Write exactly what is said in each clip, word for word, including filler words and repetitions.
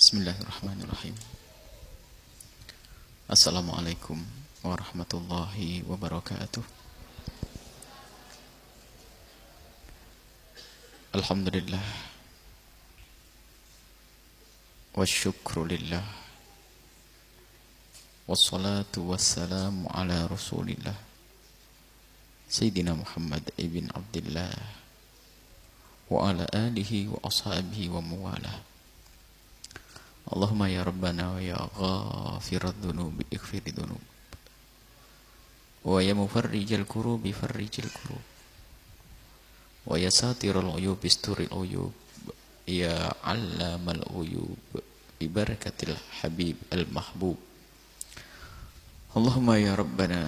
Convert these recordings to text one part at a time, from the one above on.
Bismillahirrahmanirrahim. Assalamualaikum warahmatullahi wabarakatuh. Alhamdulillah wasyukru lillah wassalatu wassalamu ala rasulillah Sayyidina Muhammad ibn Abdillah wa ala alihi wa ashabihi wa mawalah. Allahumma ya Rabbana wa ya ghafirat dhunubi ighfiri dhunub wa ya mufarrijal kurubi farrijil kurub wa ya satirul uyub isturil uyub ya allamal uyub ibarakatil habib al mahbub. Allahumma ya Rabbana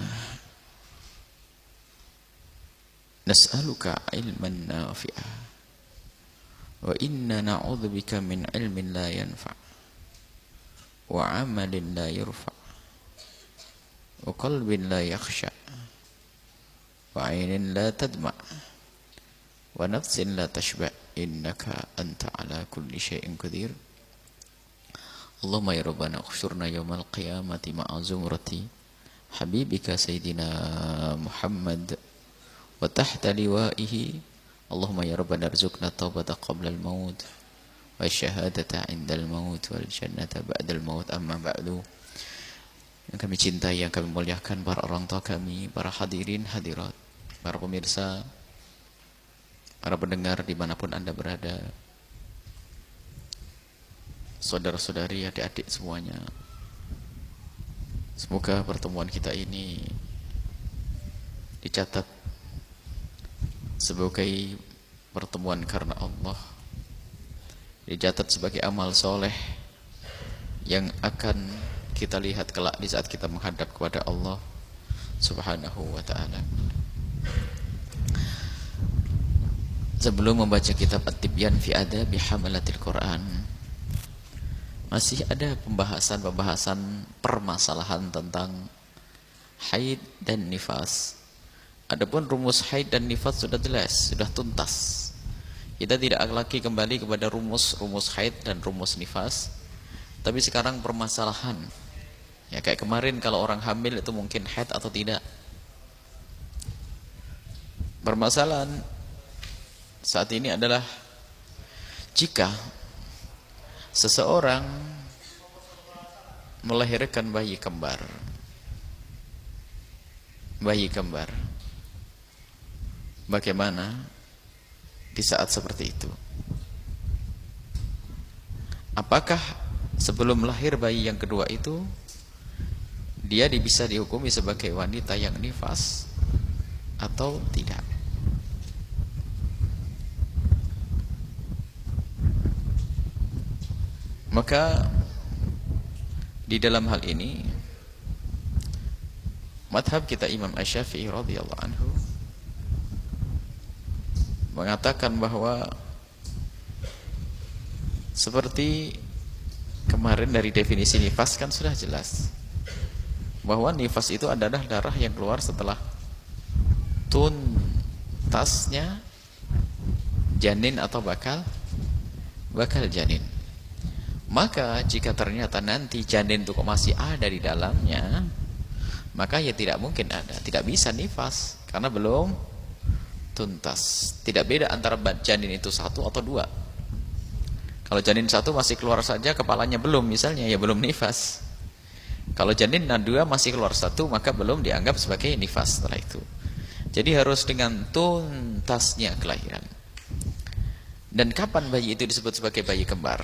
nas'aluka ilman nafi'a wa inna na'udzubika min ilmin la yanfa' wa amalin la yurfa wa qalbin la yakhsha wa aynin la tadma wa nafsin la tashba innaka anta ala kulli syai'in qadir. Allahumma ya Rabbana ukhshurna yawmal qiyamati ma'a zumrati habibika sayyidina Muhammad wa tahta liwa'ihi. Allahumma ya Rabbana arzuqna taubata qabla al-maut wa syahadata indal maut wal jannata ba'dal maut. Amma ba'du. Yang kami cintai, yang kami muliakan, para orang tua kami, para hadirin hadirat, para pemirsa, para pendengar dimanapun anda berada, saudara-saudari, adik-adik semuanya, semoga pertemuan kita ini dicatat sebagai pertemuan karena Allah, dicatat sebagai amal soleh yang akan kita lihat kelak di saat kita menghadap kepada Allah Subhanahu wa ta'ala. Sebelum membaca kitab At-Tibyan fi Adabi Hamalatil Quran, masih ada pembahasan-pembahasan permasalahan tentang haid dan nifas. Adapun rumus haid dan nifas sudah jelas, sudah tuntas. Kita tidak lagi kembali kepada rumus-rumus haid dan rumus nifas. Tapi sekarang permasalahan, ya kayak kemarin kalau orang hamil itu mungkin haid atau tidak. Permasalahan saat ini adalah jika seseorang melahirkan bayi kembar, bayi kembar, bagaimana di saat seperti itu? Apakah sebelum lahir bayi yang kedua itu dia bisa dihukumi sebagai wanita yang nifas atau tidak? Maka di dalam hal ini madhab kita Imam Asy-Syafi'i radhiyallahu anhu mengatakan bahwa seperti kemarin dari definisi nifas kan sudah jelas bahwa nifas itu adalah darah yang keluar setelah tuntasnya janin atau bakal bakal janin. Maka jika ternyata nanti janin itu kok masih ada di dalamnya, maka ya tidak mungkin ada, tidak bisa nifas karena belum tuntas. Tidak beda antara janin itu satu atau dua. Kalau janin satu masih keluar saja, kepalanya belum misalnya, ya belum nifas. Kalau janin dua masih keluar satu, maka belum dianggap sebagai nifas setelah itu. Jadi harus dengan tuntasnya kelahiran. Dan kapan bayi itu disebut sebagai bayi kembar?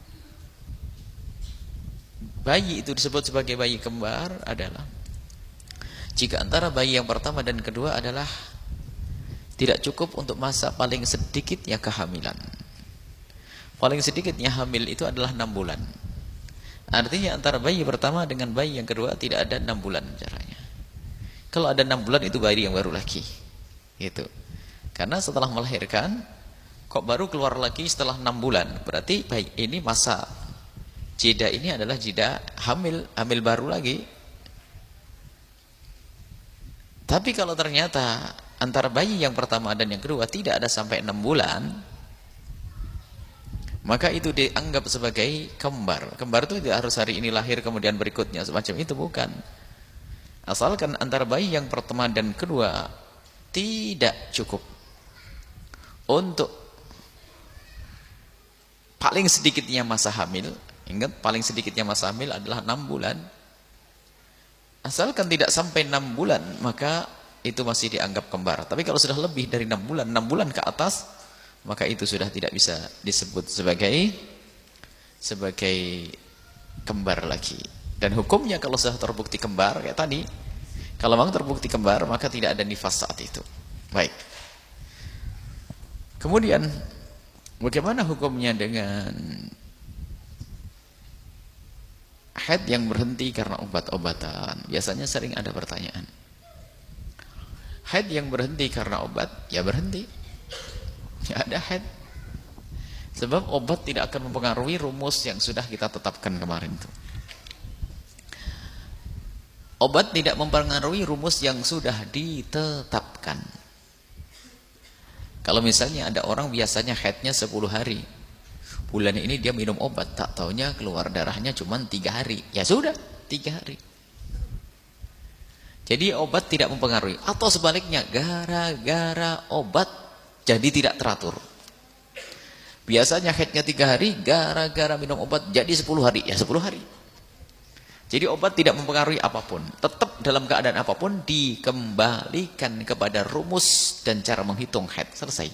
Bayi itu disebut sebagai bayi kembar adalah jika antara bayi yang pertama dan kedua adalah tidak cukup untuk masa paling sedikitnya kehamilan. Paling sedikitnya hamil itu adalah enam bulan. Artinya antara bayi pertama dengan bayi yang kedua tidak ada enam bulan jaraknya. Kalau ada enam bulan itu bayi yang baru lagi. Gitu. Karena setelah melahirkan kok baru keluar lagi setelah enam bulan. Berarti bayi ini masa jeda ini adalah jeda hamil, hamil baru lagi. Tapi kalau ternyata antara bayi yang pertama dan yang kedua tidak ada sampai enam bulan, maka itu dianggap sebagai kembar. Kembar itu tidak harus hari ini lahir kemudian berikutnya semacam itu, bukan. Asalkan antara bayi yang pertama dan kedua tidak cukup untuk paling sedikitnya masa hamil. Ingat, paling sedikitnya masa hamil adalah enam bulan. Asalkan tidak sampai enam bulan, maka itu masih dianggap kembar. Tapi kalau sudah lebih dari enam bulan, enam bulan ke atas, maka itu sudah tidak bisa disebut sebagai sebagai kembar lagi. Dan hukumnya kalau sudah terbukti kembar kayak tadi, kalau memang terbukti kembar maka tidak ada nifas saat itu. Baik. Kemudian bagaimana hukumnya dengan haid yang berhenti karena obat-obatan? Biasanya sering ada pertanyaan. Haid yang berhenti karena obat, ya berhenti. Ya ada haid. Sebab obat tidak akan mempengaruhi rumus yang sudah kita tetapkan kemarin itu. Obat tidak mempengaruhi rumus yang sudah ditetapkan. Kalau misalnya ada orang biasanya haidnya sepuluh hari. Bulan ini dia minum obat, tak taunya keluar darahnya cuma tiga hari. Ya sudah, tiga hari. Jadi obat tidak mempengaruhi. Atau sebaliknya, gara-gara obat jadi tidak teratur. Biasanya haidnya tiga hari, gara-gara minum obat jadi sepuluh hari. Ya sepuluh hari. Jadi obat tidak mempengaruhi apapun. Tetap dalam keadaan apapun dikembalikan kepada rumus dan cara menghitung haid. Selesai.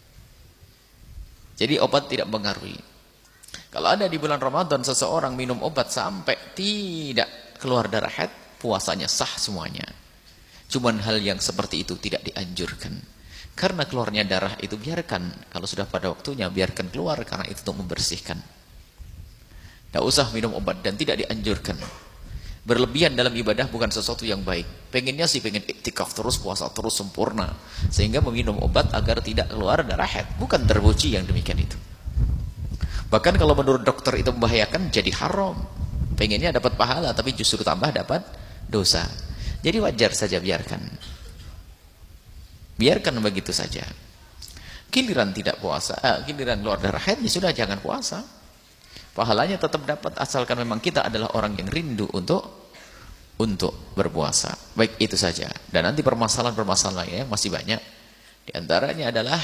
Jadi obat tidak mempengaruhi. Kalau ada di bulan Ramadan seseorang minum obat sampai tidak keluar darah haid, puasanya sah semuanya. Cuman hal yang seperti itu tidak dianjurkan. Karena keluarnya darah itu biarkan, kalau sudah pada waktunya biarkan keluar, karena itu untuk membersihkan. Tidak usah minum obat dan tidak dianjurkan. Berlebihan dalam ibadah bukan sesuatu yang baik. Pengennya sih pengen iktikaf terus, puasa terus sempurna, sehingga meminum obat agar tidak keluar darah haid. Bukan terpuji yang demikian itu. Bahkan kalau menurut dokter itu membahayakan, jadi haram. Pengennya dapat pahala tapi justru tambah dapat dosa. Jadi wajar saja biarkan. Biarkan begitu saja. Giliran tidak puasa, eh, giliran keluar darah haid, ya sudah jangan puasa. Pahalanya tetap dapat asalkan memang kita adalah orang yang rindu untuk untuk berpuasa. Baik, itu saja. Dan nanti permasalahan-permasalahan lainnya masih banyak. Di antaranya adalah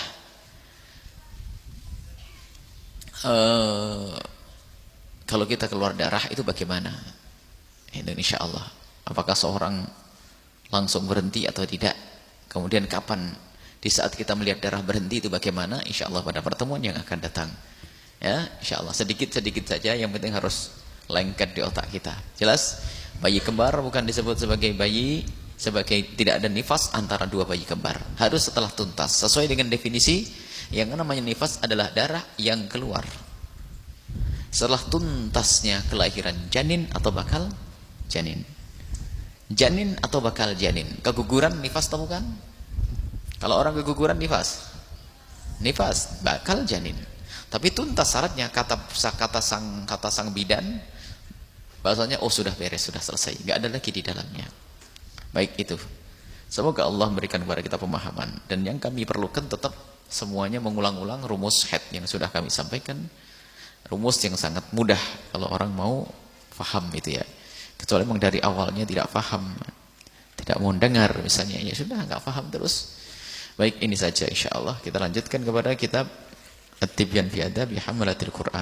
uh, kalau kita keluar darah itu bagaimana? Ini insya Allah. Apakah seorang langsung berhenti atau tidak? Kemudian kapan di saat kita melihat darah berhenti itu bagaimana? Insya Allah pada pertemuan yang akan datang. Ya, insya Allah sedikit-sedikit saja, yang penting harus lengket di otak kita. Jelas? Bayi kembar bukan disebut sebagai bayi, sebagai tidak ada nifas antara dua bayi kembar. Harus setelah tuntas. Sesuai dengan definisi, yang namanya nifas adalah darah yang keluar setelah tuntasnya kelahiran janin atau bakal janin. Janin atau bakal janin. Keguguran nifas atau bukan? Kalau orang keguguran nifas. Nifas, bakal janin. Tapi tuntas syaratnya, kata kata sang kata sang bidan bahasanya oh sudah beres, sudah selesai, enggak ada lagi di dalamnya. Baik itu. Semoga Allah memberikan kepada kita pemahaman, dan yang kami perlukan tetap semuanya mengulang-ulang rumus haid yang sudah kami sampaikan. Rumus yang sangat mudah kalau orang mau paham itu ya. Kecuali memang dari awalnya tidak paham, tidak mau dengar misalnya, ya sudah nggak paham terus. Baik, ini saja insyaallah. Kita lanjutkan kepada kitab At-Tibyan fi Adabi Hamalatil Quran.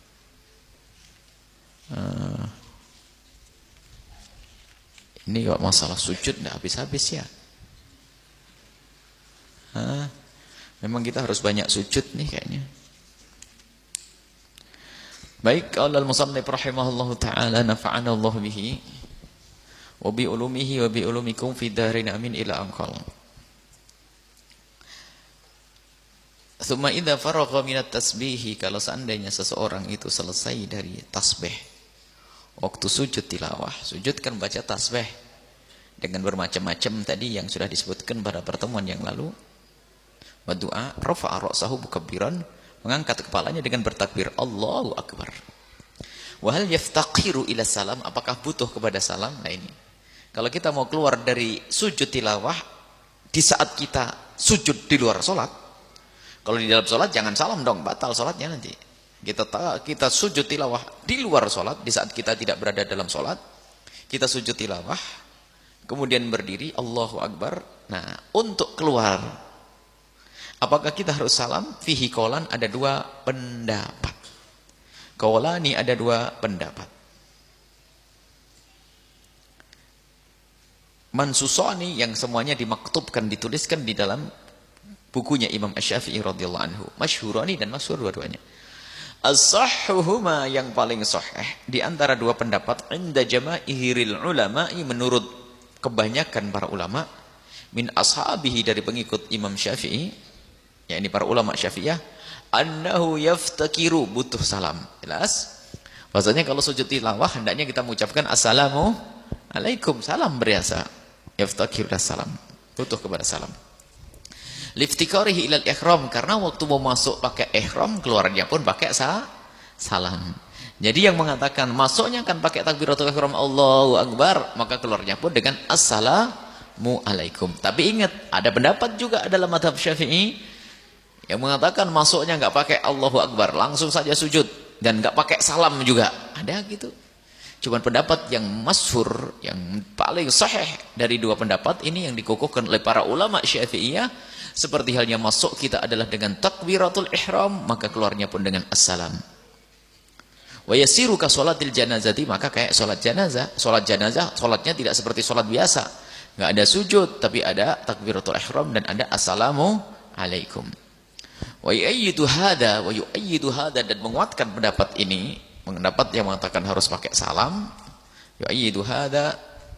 Uh, ini kok masalah sujud nggak habis-habis ya. Uh, memang kita harus banyak sujud nih kayaknya. Baik, qala al-musannif rahimahullahu taala nafa'ana Allah bihi wa bi ulumihi wa bi ulumikum fi darin amin ila anqal. Tsumma idza faragha minat tasbih, kalau seandainya seseorang itu selesai dari tasbih, waktu sujud tilawah, sujud kan baca tasbih dengan bermacam-macam tadi yang sudah disebutkan pada pertemuan yang lalu. Wa du'a rafa'a ra'sahu mukabbiran, mengangkat kepalanya dengan bertakbir Allahu Akbar. Wa hal yaftaqiru ila salam, apakah butuh kepada salam? Nah ini. Kalau kita mau keluar dari sujud tilawah di saat kita sujud di luar salat, kalau di dalam salat jangan salam dong, batal salatnya nanti. Kita kita sujud tilawah di luar sholat, di saat kita tidak berada dalam sholat, kita sujud tilawah, kemudian berdiri, Allahu Akbar. Nah, untuk keluar, apakah kita harus salam? Fihi qolan, ada dua pendapat. Qolani, ada dua pendapat. Mansusani, yang semuanya dimaktubkan, dituliskan di dalam bukunya Imam Asy-Syafi'i radhiyallahu anhu. Masyhurani dan masyhur dua-duanya. As-sahhuhuma, yang paling sahih di antara dua pendapat, inda jamaahiril ulama'i, menurut kebanyakan para ulama, min ashabihi, dari pengikut Imam Syafi'i, yakni para ulama Syafi'iyah, annahu yaftakiru, butuh salam. Jelas? Maksudnya kalau sujud tilawah hendaknya kita mengucapkan assalamu alaikum, salam biasa. Yaftakir salam, butuh kepada salam. Liftikarihi ilal ihram, karena waktu mau masuk pakai ihram, keluarnya pun pakai sa salam. Jadi yang mengatakan masuknya kan pakai takbiratul ihram Allahu Akbar, maka keluarnya pun dengan assalamu alaikum. Tapi ingat, ada pendapat juga dalam mazhab Syafi'i yang mengatakan masuknya nggak pakai Allahu Akbar, langsung saja sujud dan nggak pakai salam juga. Ada gitu. Cuman pendapat yang masyhur, yang paling sahih dari dua pendapat ini yang dikukuhkan oleh para ulama Syafi'iyah, seperti halnya masuk kita adalah dengan takbiratul ihram, maka keluarnya pun dengan assalam. Wa yasiru ka sholatil janazati, maka kayak sholat janazah. Sholat janazah, sholatnya tidak seperti sholat biasa. Nggak ada sujud, tapi ada takbiratul ihram dan ada assalamu alaikum. Wa yu'ayyidu hada, wa yu'ayyidu hada, dan menguatkan pendapat ini, pendapat yang mengatakan harus pakai salam, yu'ayyidu hada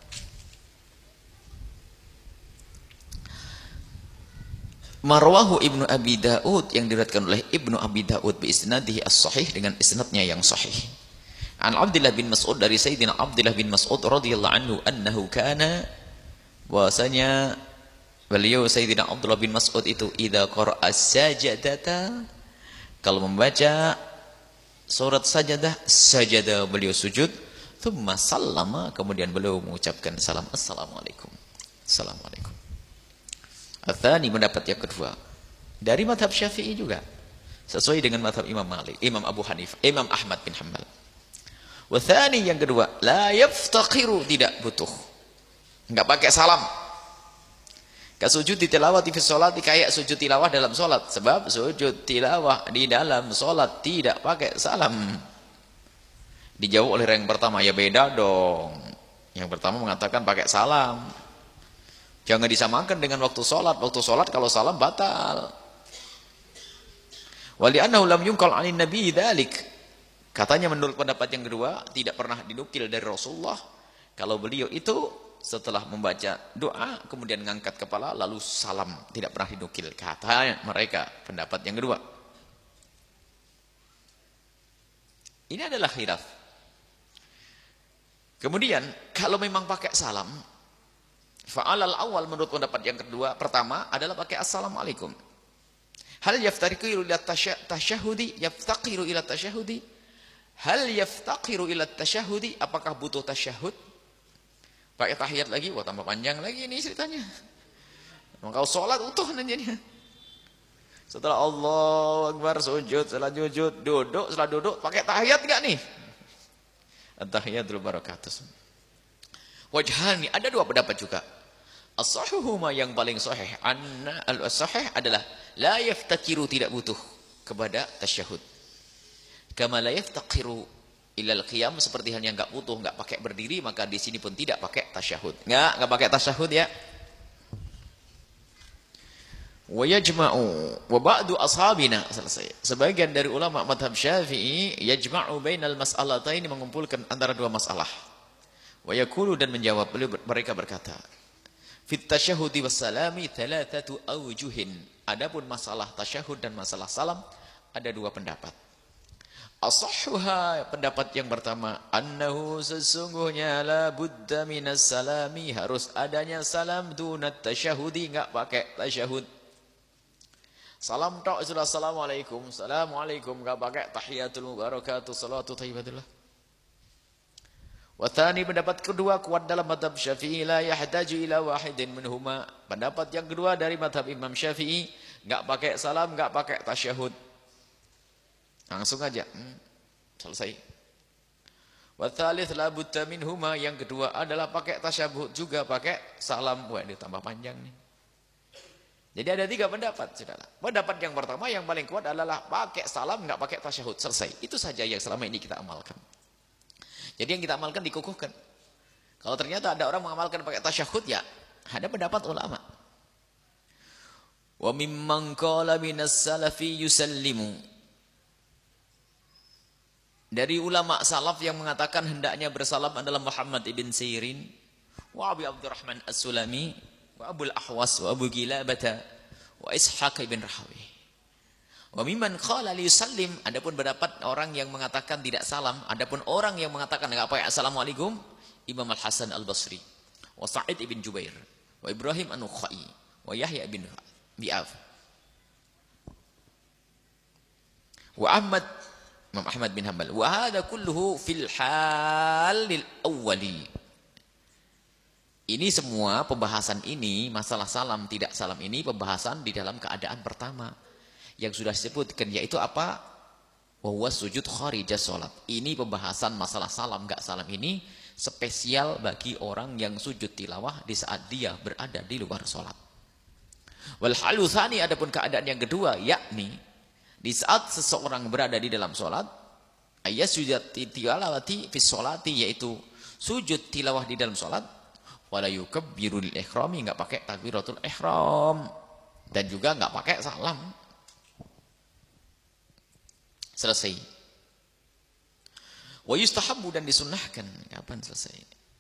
marwahu Ibnu Abi Daud, yang diriwayatkan oleh Ibnu Abi Daud bi isnadihi as-sahih, dengan isnadnya yang sahih. An Abdullah bin Mas'ud, dari Sayyidina Abdullah bin Mas'ud radhiyallahu anhu, annahu kana, bahwasanya beliau Sayyidina Abdullah bin Mas'ud itu idza qara'a as-sajadata, kalau membaca surat sajadah, sajadah beliau sujud, thumma sallama, kemudian beliau mengucapkan salam, assalamualaikum. Assalamualaikum. Atsani, pendapat yang kedua, dari mazhab Syafi'i juga, sesuai dengan mazhab Imam Malik, Imam Abu Hanifah, Imam Ahmad bin Hanbal. Watsani, yang kedua, la yaftaqiru, tidak butuh, enggak pakai salam. Kasujud di tilawah fi sholat, kayak sujud tilawah dalam sholat. Sebab sujud tilawah di dalam sholat tidak pakai salam. Dijawab oleh yang pertama, ya beda dong. Yang pertama mengatakan pakai salam. Jangan disamakan dengan waktu sholat. Waktu sholat kalau salam batal. Wali'annahu lam yunqal 'anin nabi dzalik. Katanya menurut pendapat yang kedua, tidak pernah dinukil dari Rasulullah kalau beliau itu setelah membaca doa kemudian mengangkat kepala lalu salam, tidak pernah dinukil, kata mereka, pendapat yang kedua. Ini adalah khilaf. Kemudian kalau memang pakai salam, fa'alal awal, menurut pendapat yang kedua, pertama adalah pakai assalamualaikum. Hal yaftaqiru ila tasyahudi, yaftaqiru ila tasyahudi, hal yaftaqiru ila tasyahudi, apakah butuh tasyahud? Pakai tahiyat lagi, wah tambah panjang lagi ini ceritanya. Maka sholat utuh nantinya. Setelah Allahu Akbar sujud, setelah sujud duduk, setelah duduk pakai tahiyat enggak nih? At-tahiyatul barakatus. Wajhani, ada dua pendapat juga. As-sahihuma, yang paling sahih, anna al-sahih adalah la yaftakiru, tidak butuh kepada tasyahud. Kama la yaftakiru ilal qiyam, seperti halnya enggak butuh, enggak pakai berdiri, maka di sini pun tidak pakai tasyahud. Enggak, enggak pakai tasyahud ya. Wa yajma'u wa ba'du ashabina, selesai. Sebagian dari ulama mazhab Syafi'i yajma'u bainal mas'alataini, mengumpulkan antara dua masalah. Wa yaqulu, dan menjawab, mereka berkata, fit tasyahudi was salami thalathatu awjuhin. Adapun masalah tasyahud dan masalah salam ada dua pendapat. As-sahhuha, pendapat yang pertama, annahu, sesungguhnya la budda minas salami, harus adanya salam, dunat tasyahudi, enggak pakai tasyahud. Salam tok sudah assalamualaikum, assalamualaikum, enggak pakai tahiyatul mubarakatuh, salatu thayyibatullah. Wa tsani, pendapat kedua kuat dalam mazhab Syafi'i, la yahtaju ila wahidin minhuma. Pendapat yang kedua dari mazhab Imam Syafi'i, enggak pakai salam, enggak pakai tasyahud. Langsung aja. Hmm, selesai. Wa tsalits la budda minhuma, yang kedua adalah pakai tasyabbuh juga, pakai salam. Wah, ini tambah panjang nih. Jadi ada tiga pendapat, Saudara. Pendapat yang pertama yang paling kuat adalah pakai salam, enggak pakai tasyahud, selesai. Itu saja yang selama ini kita amalkan. Jadi yang kita amalkan dikukuhkan. Kalau ternyata ada orang mengamalkan pakai tasyahud, ya ada pendapat ulama. Wa mimman qala minas salafi yusallimu. Dari ulama salaf yang mengatakan hendaknya bersalam adalah Muhammad ibn Sirin, wa Abi Abdurrahman As-Sulami, wa Abul Ahwas, wa Abu Gilabata, wa Ishaq ibn Rahawi. Wa mimman qala li yusallim, adapun pendapat orang yang mengatakan tidak salam, adapun orang yang mengatakan enggak pakai assalamualaikum, Imam Al-Hasan Al-Basri, wa Sa'id ibn Jubair, wa Ibrahim An-Nukhai, wa Yahya ibn Bi'af, wa Ahmad, Imam Ahmad bin Hanbal. Wa hadha kulluhu fil halil awwali. Ini semua pembahasan ini, masalah salam tidak salam ini pembahasan di dalam keadaan pertama yang sudah disebutkan, yaitu apa? Wa huwa sujud kharijas salat. Ini pembahasan masalah salam enggak salam ini spesial bagi orang yang sujud tilawah di saat dia berada di luar salat. Wal halu tsani, adapun keadaan yang kedua, yakni di saat seseorang berada di dalam sholat, ayat sujud tilawati fi sholati, yaitu sujud tilawah di dalam sholat, wala yukabbiru lil ihrami, enggak pakai takbiratul ihram dan juga enggak pakai salam. Selesai. Wa yustahabbu, dan disunnahkan. Kapan selesai?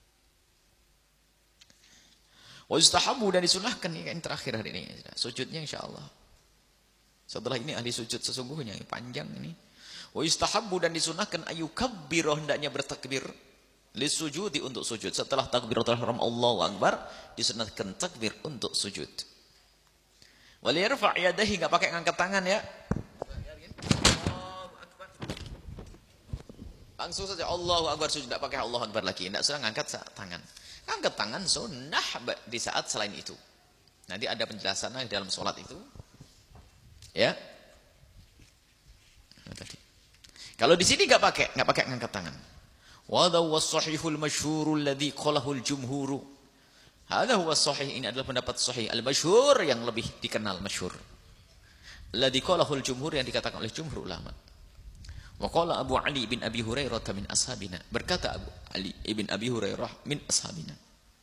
Wa yustahabbu, dan disunnahkan, ini yang terakhir hari ini. Sujudnya insyaallah. Setelah ini ahli sujud sesungguhnya, panjang ini. Wa yustahabbu, dan disunahkan ayukabbiru, hendaknya bertakbir lisujudi, untuk sujud. Setelah takbiratul ihram Allahu akbar, disunahkan takbir untuk sujud. Wal yarfa' yadayhi, enggak pakai ngangkat tangan ya. Allahu akbar. Langsung saja Allahu akbar sujud, enggak pakai Allahu akbar lagi, enggak usah ngangkat tangan. Ngangkat tangan sunnah di saat selain itu. Nanti ada penjelasannya di dalam salat itu. Ya, nah, tadi. Kalau di sini nggak pakai, nggak pakai ngangkat tangan. Wada huwa sahihul masyhur alladhi qalahul jumhur. Hada huwa sahih, ini adalah pendapat sahih al-masyhur, yang lebih dikenal masyhur. Alladhi qalahul jumhur, yang dikatakan oleh jumhur ulama. Wa qala Abu Ali bin Abi Hurairah min ashabina. Berkata Abu Ali ibn Abi Hurairah min ashabina.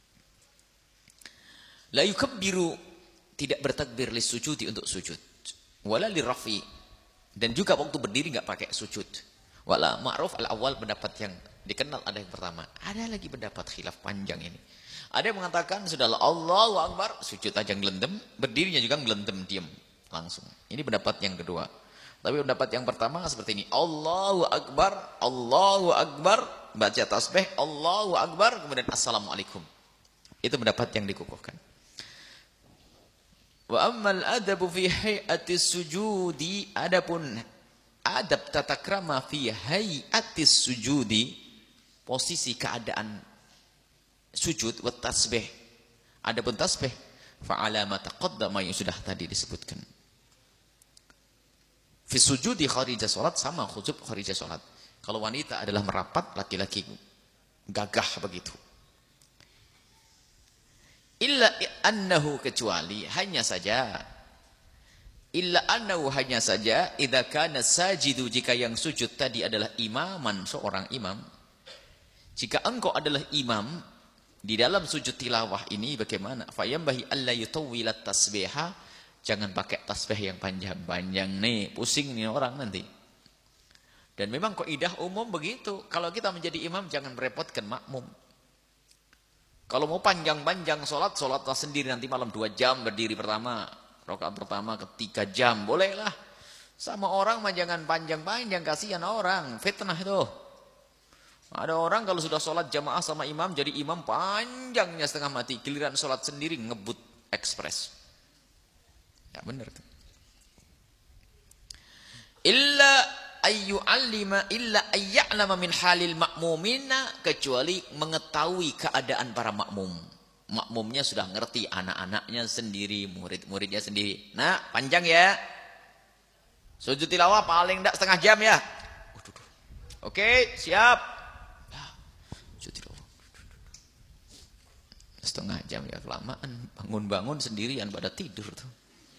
La yukabbiru, tidak bertakbir lisujudi, untuk sujud. Wala lirafi, dan juga waktu berdiri enggak pakai sujud. Wala ma'ruf al-awwal, pendapat yang dikenal ada yang pertama. Ada lagi pendapat khilaf panjang ini. Ada yang mengatakan sudahlah Allahu akbar, sujud aja ngelendem, berdirinya juga ngelendem, diam langsung. Ini pendapat yang kedua. Tapi pendapat yang pertama seperti ini. Allahu akbar, Allahu akbar, baca tasbih, Allahu akbar, kemudian assalamualaikum. Itu pendapat yang dikukuhkan. Wa ammal adabu fi hay'atis sujudi, adapun adab tata krama fi hay'atis sujudi, posisi keadaan sujud, wa tasbih, adapun tasbih, fa ala ma taqaddama, yang sudah tadi disebutkan. Fi sujudi kharija salat, sama khusub kharija salat. Kalau wanita adalah merapat, laki-laki gagah begitu. Illa annahu, kecuali hanya saja, illa annahu, hanya saja, idza kana sajidu, jika yang sujud tadi adalah imaman, seorang imam. Jika engkau adalah imam di dalam sujud tilawah ini, bagaimana? Fayambahi alla yutawwilat tasbiha, jangan pakai tasbih yang panjang-panjang nih, pusing nih orang nanti. Dan memang kaidah umum begitu, kalau kita menjadi imam jangan merepotkan makmum. Kalau mau panjang-panjang sholat, sholatlah sendiri nanti malam dua jam berdiri pertama, rakaat pertama ketiga jam, bolehlah. Sama orang mah jangan panjang-panjang, kasihan orang, fitnah itu. Ada orang kalau sudah sholat jamaah sama imam, jadi imam panjangnya setengah mati, giliran sholat sendiri ngebut ekspres. Ya benar tuh. Illa ayyu'allima illa ayya'lama min halil ma'mumina, kecuali mengetahui keadaan para makmum. Makmumnya sudah ngerti, anak-anaknya sendiri, murid-muridnya sendiri. Nah, panjang ya. Sujud tilawah paling enggak setengah jam ya. Oke, siap. Sujud tilawah. Setengah jam ya kelamaan. Bangun-bangun sendirian pada tidur tuh.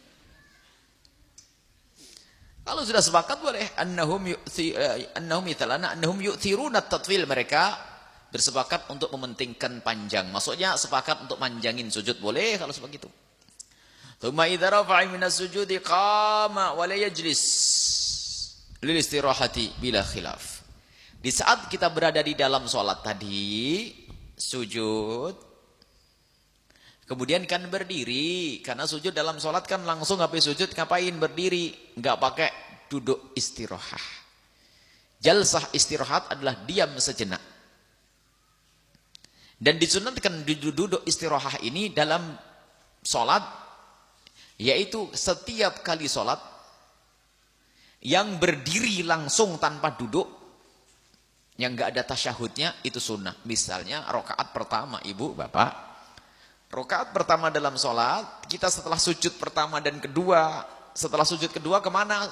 Kalau sudah sepakat boleh. Annahum yu'thi, annahum italana annahum yu'thiruna at-tatwil, mereka bersepakat untuk mementingkan panjang. Maksudnya sepakat untuk manjangin sujud boleh kalau seperti itu. Tsumma idza rafa'a minas sujudi qama wa la yajlis lil istirahati bila khilaf. Di saat kita berada di dalam sholat tadi, sujud, kemudian kan berdiri, karena sujud dalam sholat kan langsung habis sujud ngapain? Berdiri, nggak pakai duduk istirahat. Jalsah istirahat adalah diam sejenak. Dan disunatkan duduk istirahat ini dalam sholat, yaitu setiap kali sholat yang berdiri langsung tanpa duduk, yang nggak ada tasyahudnya, itu sunnah. Misalnya rakaat pertama, ibu bapak, rakaat pertama dalam sholat, kita setelah sujud pertama dan kedua, setelah sujud kedua kemana?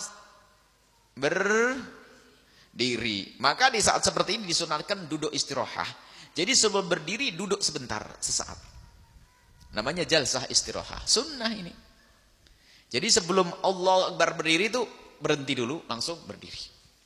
Berdiri. Maka di saat seperti ini disunatkan duduk istirahat. Jadi sebelum berdiri duduk sebentar, sesaat. Namanya jalsah istirahat. Sunnah ini. Jadi sebelum Allah Akbar berdiri itu berhenti dulu, langsung berdiri.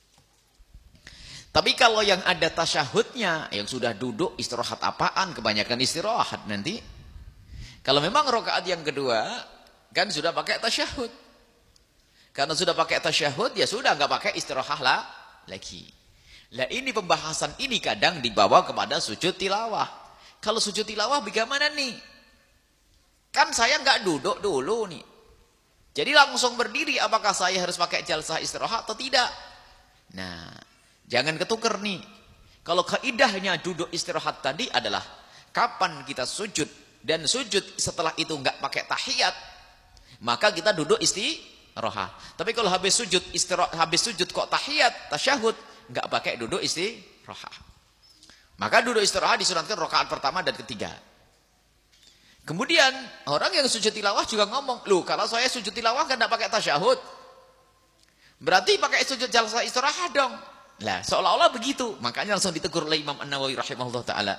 Tapi kalau yang ada tasyahudnya, yang sudah duduk istirahat apaan? Kebanyakan istirahat nanti. Kalau memang rakaat yang kedua kan sudah pakai tasyahud. Karena sudah pakai tasyahud, ya sudah nggak pakai istirahat lah lagi. Lah ini pembahasan ini kadang dibawa kepada sujud tilawah. Kalau sujud tilawah bagaimana nih? Kan saya nggak duduk dulu nih. Jadi langsung berdiri, apakah saya harus pakai jalsah istirahat atau tidak? Nah, jangan ketuker nih. Kalau kaidahnya duduk istirahat tadi adalah kapan kita sujud dan sujud setelah itu nggak pakai tahiyat, maka kita duduk istirahat. Tapi kalau habis sujud istirahat, habis sujud kok tahiyat, tasyahud, nggak pakai duduk istirahat. Maka duduk istirahat disunatkan rakaat pertama dan ketiga. Kemudian orang yang sujud tilawah juga ngomong, loh kalau saya sujud tilawah kan nggak pakai tasyahud, berarti pakai sujud jalsah istirahat dong. Lah seolah-olah begitu. Makanya langsung ditegur oleh Imam An-Nawawi rahimahullah taala.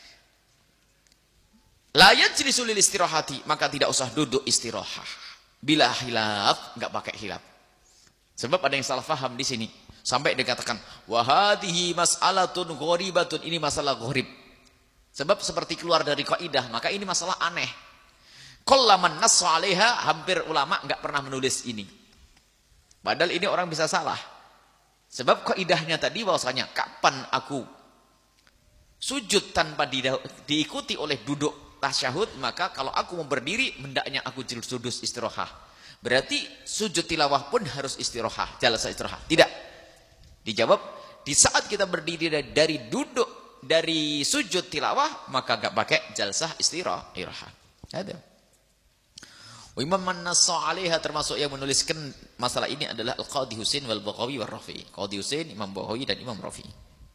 La yajlisu lil istirahati, maka tidak usah duduk istirahat. Bila khilaf, nggak pakai khilaf. Sebab ada yang salah faham di sini. Sampai dikatakan wa hadhihi mas'alatun ghoribatun, ini masalah gharib. Sebab seperti keluar dari kaidah, maka ini masalah aneh. Qallaman nass 'alaiha, hampir ulama enggak pernah menulis ini. Padahal ini orang bisa salah. Sebab kaidahnya tadi bahwasanya kapan aku sujud tanpa di, diikuti oleh duduk tasyahud, maka kalau aku mau berdiri hendaknya aku sujud istirahat. Berarti sujud tilawah pun harus istirahat, jalsah istirahat. Tidak. Dijawab, di saat kita berdiri dari, dari duduk, dari sujud tilawah, maka gak pakai jalsah istirahat. Ada. Imam An-Nassa 'alaiha termasuk yang menuliskan masalah ini adalah Al-Qadhi Husain wal Baghawi wal Rafi. Qadhi Husain, Imam Baghawi dan Imam Rafi.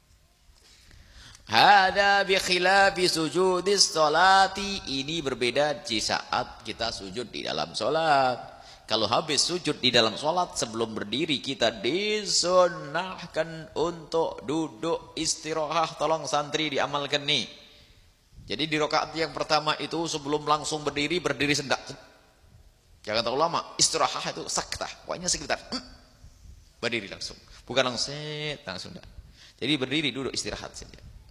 Hada bi khilafi sujudis sholati, ini berbeda di saat kita sujud di dalam sholat. Kalau habis sujud di dalam sholat sebelum berdiri kita disunahkan untuk duduk istirahat. Tolong santri diamalkan nih. Jadi di rakaat yang pertama itu sebelum langsung berdiri, berdiri sebentar. Jangan terlalu lama. Istirahat itu saktah. Pokoknya sekitar. Hmm, berdiri langsung. Bukan langsung set, langsung enggak. Jadi berdiri duduk istirahat saja.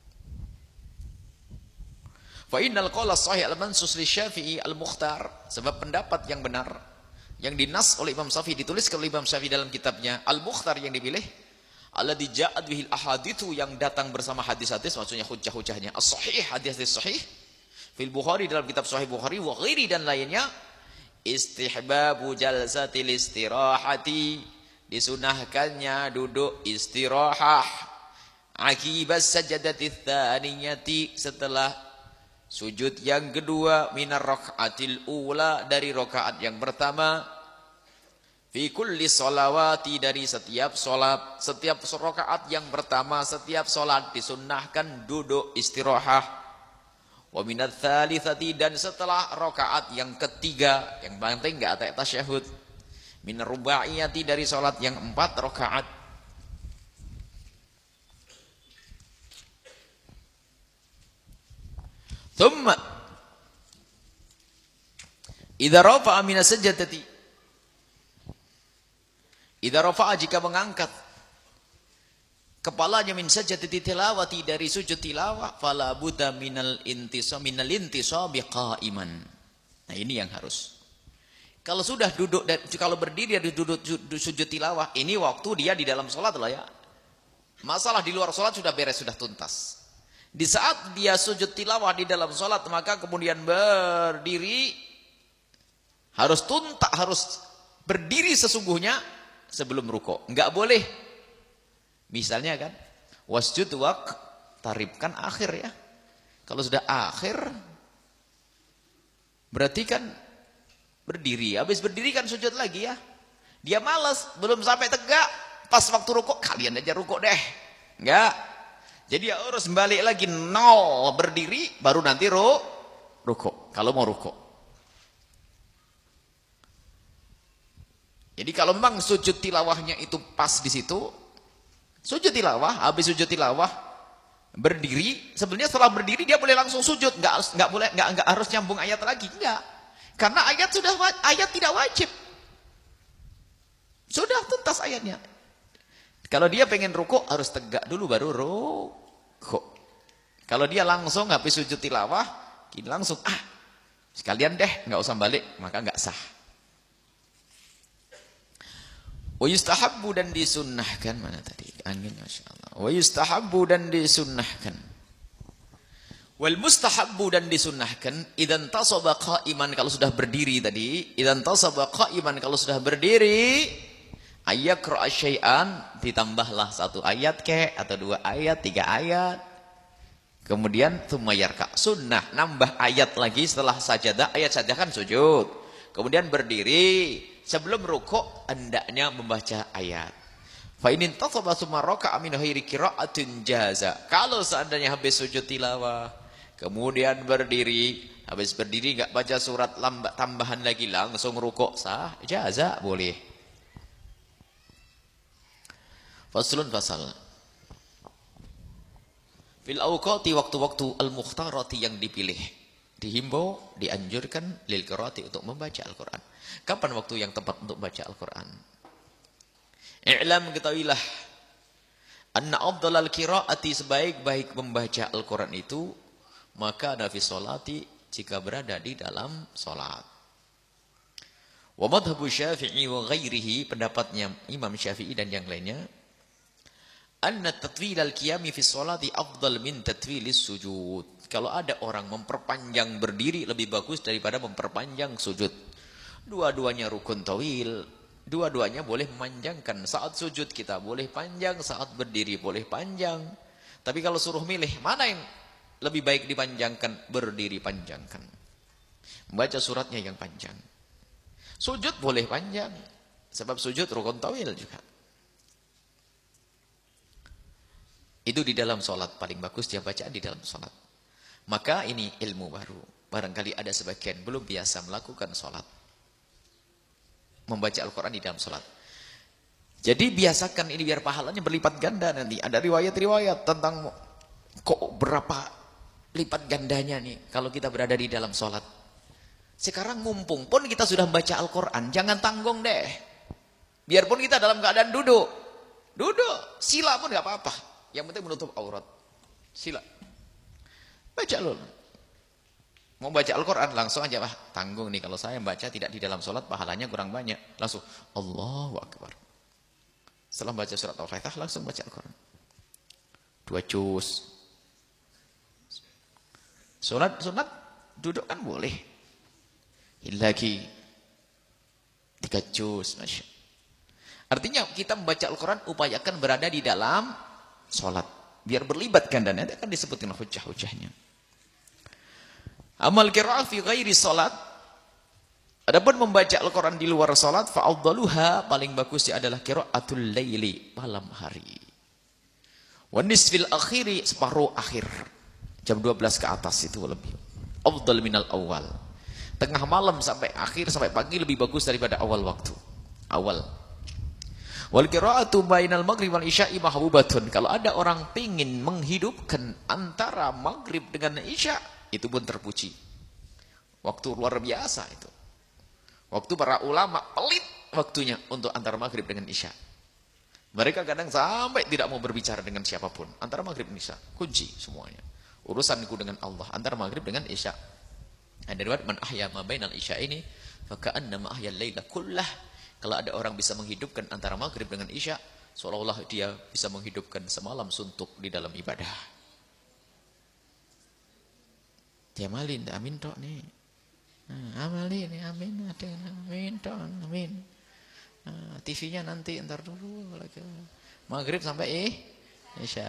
Fa innal qawla sahih al-mansus li Syafi'i al-Mukhtar, sebab pendapat yang benar yang dinas oleh Imam Syafi'i, ditulis oleh Imam Syafi'i dalam kitabnya Al-Mukhtar yang dipilih, alladzi ja'at bihil ahaditsu, yang datang bersama hadis-hadis, maksudnya hujah-hujahnya as-sahih, hadis-hadis sahih fil Bukhari, dalam kitab Sahih Bukhari wa ghairi dan lainnya, istihbabu jalsatil istirahati, disunahkannya duduk istirahat, akibas sajadatis tsaniyati, setelah sujud yang kedua, minar rakaatil ula, dari rakaat yang pertama, fi kulli sholawati, dari setiap sholat, setiap rakaat yang pertama, setiap sholat disunnahkan duduk istirahat. Wa minat tsalitsati, dan setelah rakaat yang ketiga, yang penting enggak ada tasyahud, Min rubaiyati dari salat yang empat rakaat. Thumma idza rafa'a min as-sajdati, idza rafa'a jika mengangkat kepalanya min sajdati tilawati dari sujud tilawah, fala budda minal intisab minal intisabi qa'iman. Nah ini yang harus. Kalau sudah duduk dan kalau berdiri dari duduk sujud tilawah, ini waktu dia di dalam salat lah ya. Masalah di luar salat sudah beres, sudah tuntas. Di saat dia sujud tilawah di dalam salat, maka kemudian berdiri harus tuntak, harus berdiri sesungguhnya sebelum rukuk. Enggak boleh. Misalnya kan, wasjud waq tarib kan akhir ya. Kalau sudah akhir berarti kan berdiri. Habis berdiri kan sujud lagi ya. Dia malas, belum sampai tegak, pas waktu rukuk kalian aja rukuk deh. Enggak. Jadi harus balik lagi nol berdiri baru nanti ru rukuk kalau mau rukuk. Jadi kalau memang sujud tilawahnya itu pas di situ, sujud tilawah, habis sujud tilawah berdiri, sebenarnya setelah berdiri dia boleh langsung sujud, nggak nggak boleh nggak nggak harus nyambung ayat lagi, enggak. Karena ayat sudah ayat tidak wajib. Sudah tuntas ayatnya. Kalau dia pengen rukuk harus tegak dulu baru rukuk. Kalau dia langsung habis sujud tilawah, kini langsung ah sekalian deh nggak usah balik, maka nggak sah. Wa yustahabbu dan disunnahkan, mana tadi? Angin masyaallah. Wa yustahabbu dan disunnahkan. Wal mustahabbu dan disunnahkan idzan tasaba qa'iman, kalau sudah berdiri tadi, idzan tasaba qa'iman kalau sudah berdiri, ayakra syai'an, ditambahlah satu ayat ke atau dua ayat, tiga ayat. Kemudian tsumma yarka, sunnah nambah ayat lagi setelah sajadah, ayat sajadah kan sujud. Kemudian berdiri, sebelum rukuk hendaknya membaca ayat. Fa in intasaba tsumma raka'a min ghairi qira'atin jaza. Kalau seandainya habis sujud tilawah, kemudian berdiri, habis berdiri enggak baca surat lambat tambahan lagi langsung rukuk, sah, jaza boleh. Faslun fasal. Fil awqati, waktu-waktu al-mukhtarati yang dipilih. Dihimbau, dianjurkan lil qiraati untuk membaca Al-Qur'an. Kapan waktu yang tepat untuk baca Al-Qur'an? I'lam, ketahuilah, anna afdhalal qiraati, sebaik-baik membaca Al-Qur'an itu, maka ada fi sholati, jika berada di dalam salat. Wa madhhabu Syafi'i wa ghairihi, pendapatnya Imam Syafi'i dan yang lainnya, anna tatwil al-qiyami fi sholati afdal min tatwilis sujud. Kalau ada orang memperpanjang berdiri lebih bagus daripada memperpanjang sujud. Dua-duanya rukun tawil, dua-duanya boleh memanjangkan. Saat sujud kita boleh panjang, saat berdiri boleh panjang. Tapi kalau suruh milih mana yang lebih baik dipanjangkan, berdiri panjangkan. Membaca suratnya yang panjang. Sujud boleh panjang, sebab sujud rukun tawil juga. Itu di dalam sholat, paling bagus dia bacaan di dalam sholat. Maka ini ilmu baru. Barangkali ada sebagian belum biasa melakukan sholat, membaca Al-Quran di dalam sholat. Jadi biasakan ini biar pahalanya berlipat ganda nanti. Ada riwayat-riwayat tentang kok berapa lipat gandanya nih kalau kita berada di dalam sholat. Sekarang mumpung pun kita sudah membaca Al-Quran, jangan tanggung deh. Biarpun kita dalam keadaan duduk. Duduk, sila pun gak apa-apa. Yang penting menutup aurat. Sila. Baca loh. Mau baca Al-Quran langsung aja, Pak. Tanggung nih kalau saya baca tidak di dalam sholat pahalanya kurang banyak. Langsung Allahu Akbar. Setelah baca surat Al-Fatihah langsung baca Al-Quran. Dua juz. Sunat, sunat duduk kan boleh. Lagi tiga juz, masya. Artinya kita membaca Al-Quran upayakan berada di dalam sholat. Biar berlibat kan, dan nanti akan disebutkan hujah-hujahnya. Amal qira'ah fi ghairi salat. Adapun membaca Al-Qur'an di luar salat, fa afdaluha, paling bagusnya adalah qira'atul laili, malam hari. Wa nisfil akhiri, separuh akhir. Jam dua belas ke atas itu lebih. Afdal minal awal. Tengah malam sampai akhir sampai pagi lebih bagus daripada awal waktu. Awal. Wal qira'atu bainal maghrib wal isya'i mahbubatun. Kalau ada orang pingin menghidupkan antara maghrib dengan isya, itu pun terpuji. Waktu luar biasa itu. Waktu para ulama pelit waktunya untuk antara maghrib dengan isya. Mereka kadang sampai tidak mau berbicara dengan siapapun. Antara maghrib dan isya, kunci semuanya. Urusanku dengan Allah antara maghrib dengan isya. Ada riwayat man ahya ma bainal isya ini fa ka'annama ahya al-laila kullah. Kalau ada orang bisa menghidupkan antara maghrib dengan isya, seolah-olah dia bisa menghidupkan semalam suntuk di dalam ibadah. Dia malin, amin tok nih. Nah, amalin nih, amin, amin tok, amin. Nah, T V-nya nanti entar dulu lagi. Maghrib sampai eh isya.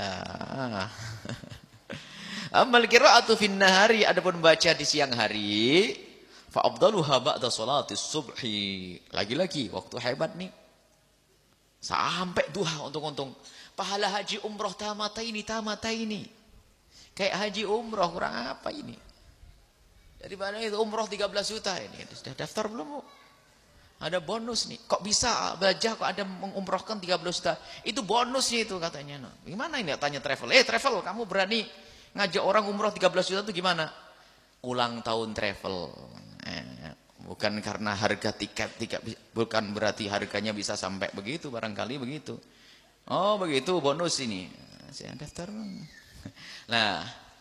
Amal qira'atu fin nahari, adapun baca di siang hari, fa afdaluha ba'da sholatis subhi. Lagi-lagi waktu hebat nih. Sampai duha untung-untung. Pahala haji umroh tamata ini, tamata ini. Kayak haji umroh kurang apa ini? Daripada itu umroh tiga belas juta ini. Sudah daftar belum, Bu? Ada bonus nih. Kok bisa belajar kok ada mengumrohkan tiga belas juta? Itu bonusnya itu katanya. Nah, gimana ini? Tanya travel. Eh travel, kamu berani ngajak orang umroh tiga belas juta itu gimana? Ulang tahun travel. Eh, bukan karena harga tiket, tiket bukan berarti harganya bisa sampai begitu, barangkali begitu. Oh begitu bonus ini. Saya daftar. Nah,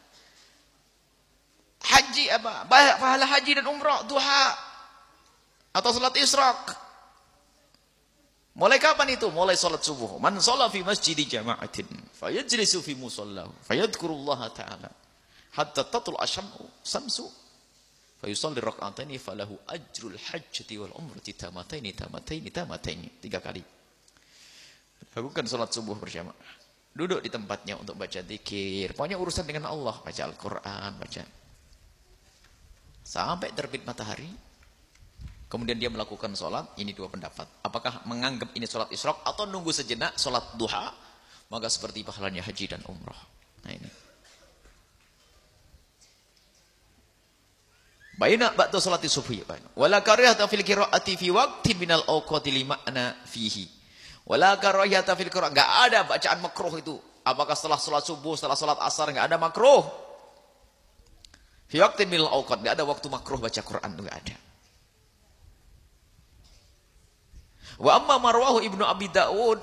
haji apa? Pahala haji dan umroh duha atau salat isyraq. Mulai kapan itu? Mulai salat subuh. Man shalla fi masjidi jama'atin fayajlisu fi musallahu fayadhkurullaha ta'ala hatta tatul asyamsu samsu fayusalli rak'ataini falahu ajrul hajjati wal umrati tamataini tamataini tamataini. Tiga kali. Lakukan salat subuh berjamaah. Duduk di tempatnya untuk baca zikir. Pokoknya urusan dengan Allah, baca Al-Qur'an, baca sampai terbit matahari. Kemudian dia melakukan sholat. Ini dua pendapat. Apakah menganggap ini sholat isyraq atau nunggu sejenak sholat duha? Maka seperti pahalanya haji dan umrah. Nah ini. Baina ba'da sholati subhi. Wala karihata fil qira'ati fi waqtin minal awqati lima'na fihi. Wala karihata fil qira'ah. Enggak ada bacaan makruh itu. Apakah setelah sholat subuh, setelah sholat asar, enggak ada makruh. Fi waqtin minal awqat. Enggak ada waktu makruh baca Quran, enggak ada. Wa amma marwahu Ibnu Abi Daud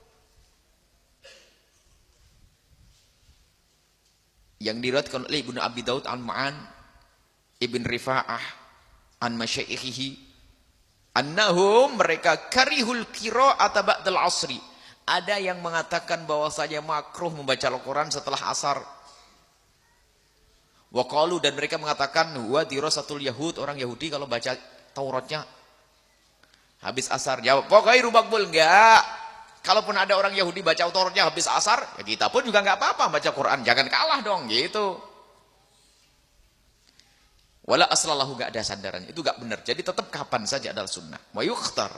yang diriwayatkan oleh Ibnu Abi Daud an Ma'an Ibn Rifa'ah an masyaikhihi annahum mereka karihul qira'ata ba'dal asri. Ada yang mengatakan bahwasanya makruh membaca Al-Qur'an setelah asar. Wa qalu, dan mereka mengatakan huwa dirasatul yahud, orang Yahudi kalau baca Tauratnya habis asar. Jawab, pokoknya rubakbul enggak. Kalaupun ada orang Yahudi baca Tauratnya habis asar, ya kita pun juga enggak apa-apa baca Quran. Jangan kalah dong, gitu. Wala aslalahu, enggak ada sandaran. Itu enggak benar. Jadi tetap kapan saja adalah sunnah. Wa yukhtar.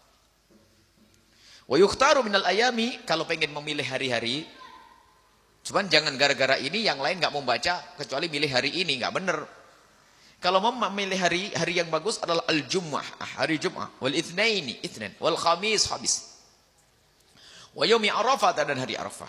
Wa yukhtaru minal ayami, kalau pengen memilih hari-hari. Cuman jangan gara-gara ini yang lain enggak mau baca kecuali milih hari ini, enggak benar. Kalau mau memilih hari hari yang bagus adalah al-jum'ah, hari Jum'ah, wal itsnaini, itsnain, wal khamis, khamis. Wa yaumi Arafah, dan hari Arafah.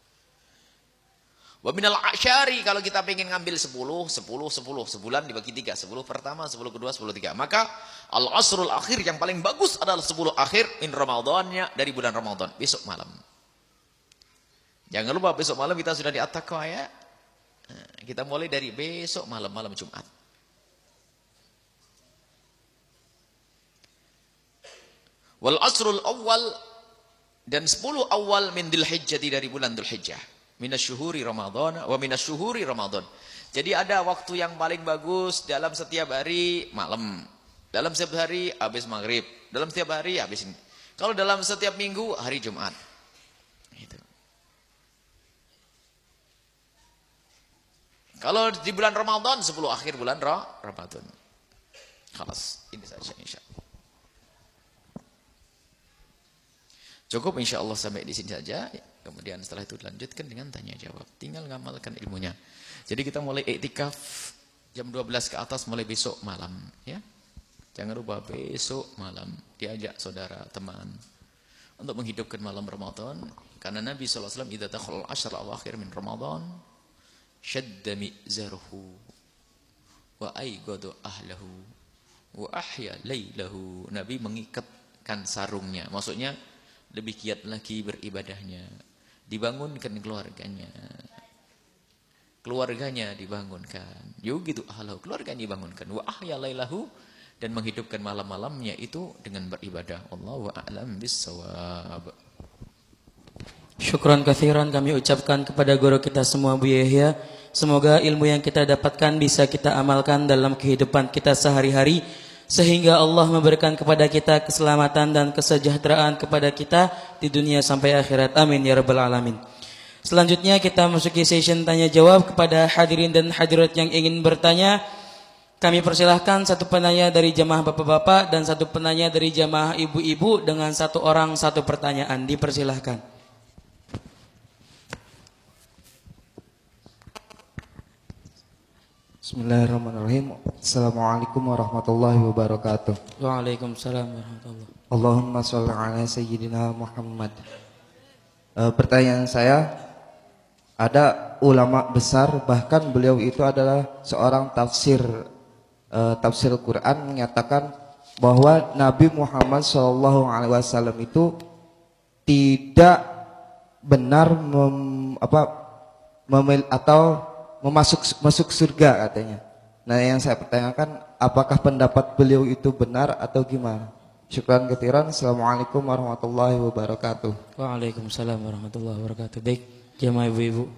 Wa minal asyari, kalau kita pengen ngambil sepuluh, sepuluh, sepuluh, sebulan dibagi tiga, sepuluh pertama, sepuluh kedua, sepuluh tiga. Maka al-asrul akhir yang paling bagus adalah sepuluh akhir min Ramadannya, dari bulan Ramadan, besok malam. Jangan lupa besok malam kita sudah di at-taqwa ya. Kita mulai dari besok malam, malam Jumat. Wal asrul awal, dan sepuluh awal min Dzulhijjah, dari bulan Dzulhijjah. Minasyuhuri Ramadan wa minasyuhuri Ramadan. Jadi ada waktu yang paling bagus dalam setiap hari malam. Dalam setiap hari habis maghrib. Dalam setiap hari habis ini. Kalau dalam setiap minggu hari Jumat. Gitu. Kalau di bulan Ramadan sepuluh akhir bulan Ramadan. Khalas, ini saja insyaallah. Cukup insyaallah sampai di sini saja. Kemudian setelah itu dilanjutkan dengan tanya jawab. Tinggal ngamalkan ilmunya. Jadi kita mulai iktikaf jam dua belas ke atas mulai besok malam, ya. Jangan lupa besok malam diajak saudara, teman untuk menghidupkan malam Ramadan. Karena Nabi sallallahu alaihi wasallam idza dakhala al-ashr al-akhir min Ramadan shadda mi'zarhu wa aygadu ahlahu wa ahya lailahu. Nabi mengikatkan sarungnya, maksudnya lebih giat lagi beribadahnya, dibangunkan keluarganya. Keluarganya dibangunkan. Yo gitu ahlahu, keluarganya dibangunkan. Wa ahya lailahu, dan menghidupkan malam-malamnya itu dengan beribadah. Wallahu a'lam bissawab. Syukran katsiran kami ucapkan kepada guru kita semua, Bu Yahya. Semoga ilmu yang kita dapatkan bisa kita amalkan dalam kehidupan kita sehari-hari, sehingga Allah memberikan kepada kita keselamatan dan kesejahteraan kepada kita di dunia sampai akhirat. Amin ya rabbal alamin. Selanjutnya kita masuki session tanya jawab kepada hadirin dan hadirat yang ingin bertanya. Kami persilahkan satu penanya dari jamaah bapak-bapak dan satu penanya dari jamaah ibu-ibu dengan satu orang satu pertanyaan. Dipersilahkan. Bismillahirrahmanirrahim. Assalamualaikum warahmatullahi wabarakatuh. Waalaikumsalam warahmatullahi wabarakatuh. Allahumma sholli ala sayyidina Muhammad. E, pertanyaan saya, ada ulama besar, bahkan beliau itu adalah seorang tafsir e, tafsir Quran, menyatakan bahwa Nabi Muhammad shallallahu alaihi wasallam itu tidak benar mem, apa, memil, atau memasuk masuk surga katanya. Nah, yang saya pertanyakan, apakah pendapat beliau itu benar atau gimana? Syukran ketiran. Assalamualaikum warahmatullahi wabarakatuh. Waalaikumsalam warahmatullahi wabarakatuh. Baik, jamaah ibu-ibu.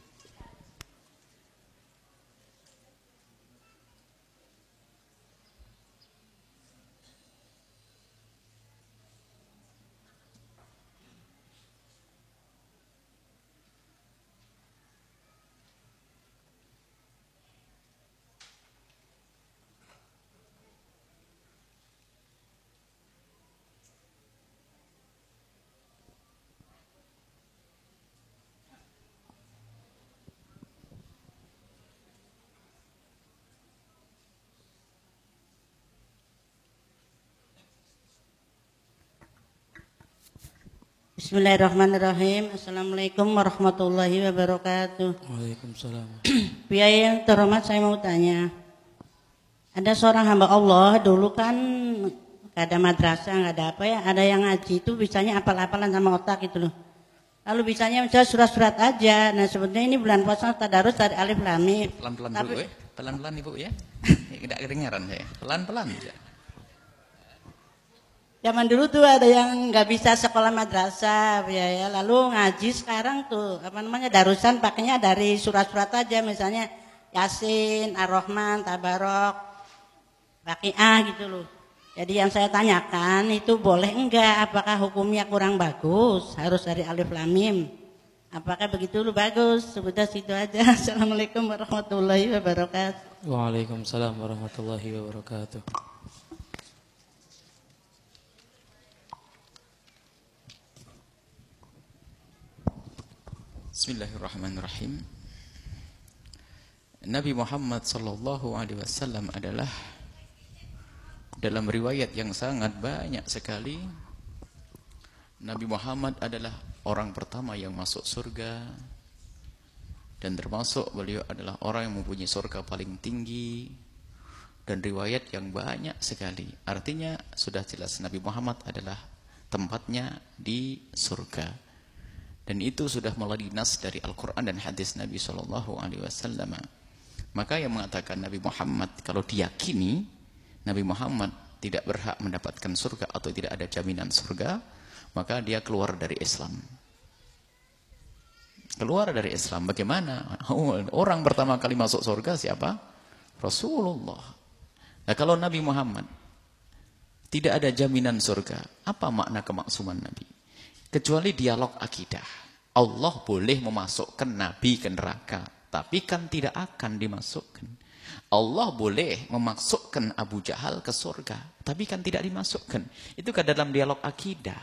Bismillahirrahmanirrahim. Assalamualaikum warahmatullahi wabarakatuh. Waalaikumsalam. Biaya yang terhormat, saya mau tanya. Ada seorang hamba Allah dulu kan gak ada madrasah, gak ada apa ya, ada yang ngaji itu bisanya apal-apalan sama otak gitu loh. Lalu bisanya misalnya surat-surat aja. Nah sebetulnya ini bulan puasa tadarus dari alif lam mim. Pelan-pelan Tapi, dulu ya. Pelan-pelan Ibu ya. Tidak kedengaran saya. Pelan-pelan aja. Zaman dulu tuh ada yang nggak bisa sekolah madrasah ya, ya lalu ngaji. Sekarang tuh apa namanya darusan pakainya dari surat-surat aja, misalnya Yasin, Ar-Rahman, Tabarok, Waqiah gitu loh. Jadi yang saya tanyakan itu boleh enggak? Apakah hukumnya kurang bagus? Harus dari alif lam mim? Apakah begitu lu bagus? Sudah situ aja. Assalamualaikum warahmatullahi wabarakatuh. Waalaikumsalam warahmatullahi wabarakatuh. Bismillahirrahmanirrahim. Nabi Muhammad sallallahu alaihi wasallam adalah, dalam riwayat yang sangat banyak sekali, Nabi Muhammad adalah orang pertama yang masuk surga, dan termasuk beliau adalah orang yang mempunyai surga paling tinggi, dan riwayat yang banyak sekali. Artinya sudah jelas Nabi Muhammad adalah tempatnya di surga. Dan itu sudah melalui nas dari Al-Quran dan hadis Nabi shallallahu alaihi wasallam. Maka yang mengatakan Nabi Muhammad, kalau diyakini Nabi Muhammad tidak berhak mendapatkan surga atau tidak ada jaminan surga, maka dia keluar dari Islam. Keluar dari Islam. Bagaimana? Orang pertama kali masuk surga siapa? Rasulullah. Nah, kalau Nabi Muhammad tidak ada jaminan surga, apa makna kemaksuman Nabi? Kecuali dialog akidah. Allah boleh memasukkan Nabi ke neraka, tapi kan tidak akan dimasukkan. Allah boleh memasukkan Abu Jahal ke surga, tapi kan tidak dimasukkan. Itu kan dalam dialog akidah.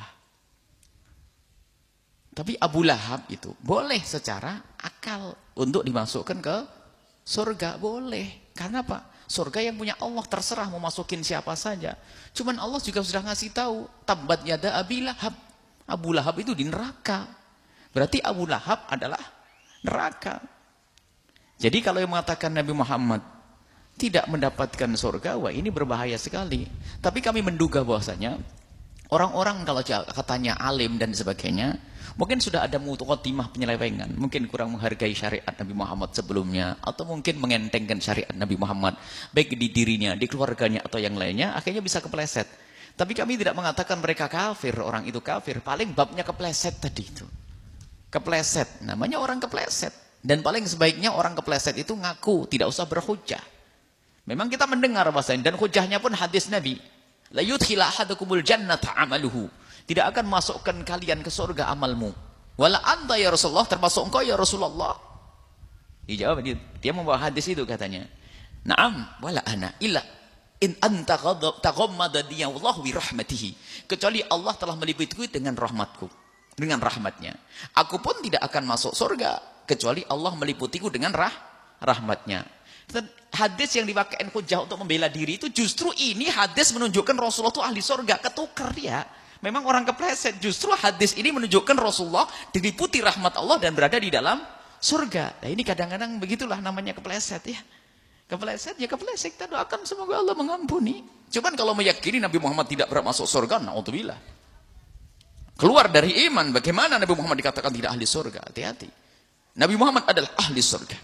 Tapi Abu Lahab itu boleh secara akal untuk dimasukkan ke surga, boleh. Karena apa? Surga yang punya Allah, terserah mau masukin siapa saja. Cuman Allah juga sudah ngasih tahu, tabbat yada Abi Lahab. Abu Lahab itu di neraka. Berarti Abu Lahab adalah neraka. Jadi kalau yang mengatakan Nabi Muhammad tidak mendapatkan surga, wah ini berbahaya sekali. Tapi kami menduga bahwasanya orang-orang kalau katanya alim dan sebagainya, mungkin sudah ada muqaddimah penyelewengan, mungkin kurang menghargai syariat Nabi Muhammad sebelumnya, atau mungkin mengentengkan syariat Nabi Muhammad, baik di dirinya, di keluarganya, atau yang lainnya, akhirnya bisa kepleset. Tapi kami tidak mengatakan mereka kafir, orang itu kafir, paling babnya kepleset tadi itu. Kepleset, namanya orang kepleset. Dan paling sebaiknya orang kepleset itu ngaku, tidak usah berhujjah. Memang kita mendengar bahasanya, dan hujahnya pun hadis Nabi. La yudkhila ahadakumul jannata amaluhu. Tidak akan masukkan kalian ke surga amalmu. Wala anta ya Rasulullah, termasuk engkau ya Rasulullah. Dijawab dia, dia membawa hadis itu katanya. Naam, wala ana illa in anta taghammada diyallahu bi rahmatihi. Kecuali Allah telah meliputiku dengan rahmatku, dengan rahmatnya. Aku pun tidak akan masuk surga kecuali Allah meliputiku dengan rah rahmatnya. Hadis yang dipakai hujah untuk membela diri itu justru ini hadis menunjukkan Rasulullah itu ahli surga. Ketukar ya. Memang orang kepleset. Justru hadis ini menunjukkan Rasulullah diliputi rahmat Allah dan berada di dalam surga. Nah ini kadang-kadang begitulah namanya kepleset ya. Kepleset ya kepleset. Kita doakan semoga Allah mengampuni. Cuman kalau meyakini Nabi Muhammad tidak pernah masuk surga, na'udzubillah. Keluar dari iman. Bagaimana Nabi Muhammad dikatakan tidak ahli surga? Hati-hati. Nabi Muhammad adalah ahli surga.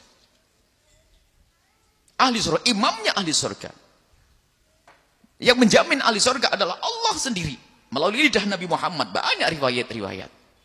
Ahli surga, imamnya ahli surga. Yang menjamin ahli surga adalah Allah sendiri. Melalui lidah Nabi Muhammad. Banyak riwayat-riwayat.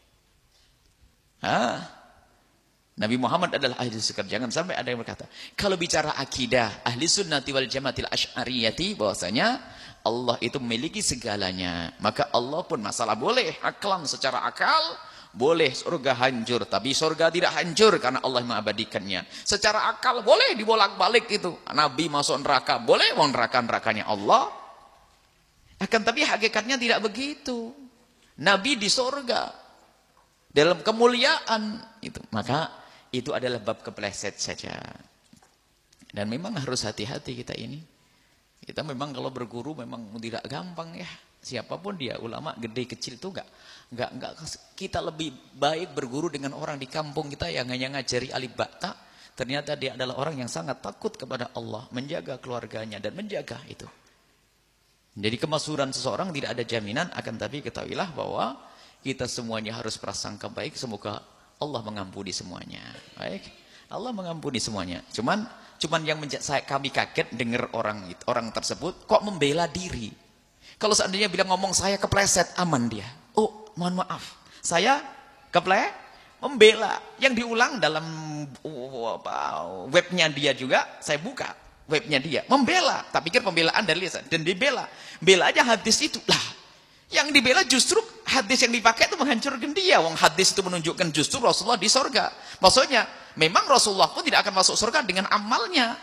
Ah, Nabi Muhammad adalah ahli surga. Jangan sampai ada yang berkata, kalau bicara akidah, ahli sunnati wal jamaatil asy'ariyati, bahwasanya Allah itu memiliki segalanya. Maka Allah pun masalah boleh aklan secara akal, boleh surga hancur, tapi surga tidak hancur karena Allah mengabadikannya. Secara akal boleh dibolak-balik itu. Nabi masuk neraka, boleh wong neraka-nerakanya Allah. Akan tapi hakikatnya tidak begitu. Nabi di surga dalam kemuliaan itu. Maka itu adalah bab kepleset saja. Dan memang harus hati-hati kita ini. Kita memang kalau berguru memang tidak gampang ya. Siapapun dia, ulama gede kecil itu enggak, enggak, enggak, kita lebih baik berguru dengan orang di kampung kita yang hanya ngajari alif bata. Ternyata dia adalah orang yang sangat takut kepada Allah, menjaga keluarganya dan menjaga itu. Jadi kemasyhuran seseorang tidak ada jaminan, akan tapi ketahuilah bahwa kita semuanya harus prasangka baik, semoga Allah mengampuni semuanya. Baik, Allah mengampuni semuanya. Cuman, cuman yang saya kami kaget dengar orang orang tersebut kok membela diri. Kalau seandainya bilang ngomong saya kepleset, aman dia. Oh, mohon maaf. Saya keple, membela. Yang diulang dalam uh, apa, webnya dia juga, saya buka webnya dia. Membela. Tak pikir pembelaan dari lisan. Dan dibela. Bela aja hadis itu. Lah, yang dibela justru hadis yang dipakai itu menghancurkan dia. Wong hadis itu menunjukkan justru Rasulullah di surga. Maksudnya, memang Rasulullah pun tidak akan masuk surga dengan amalnya.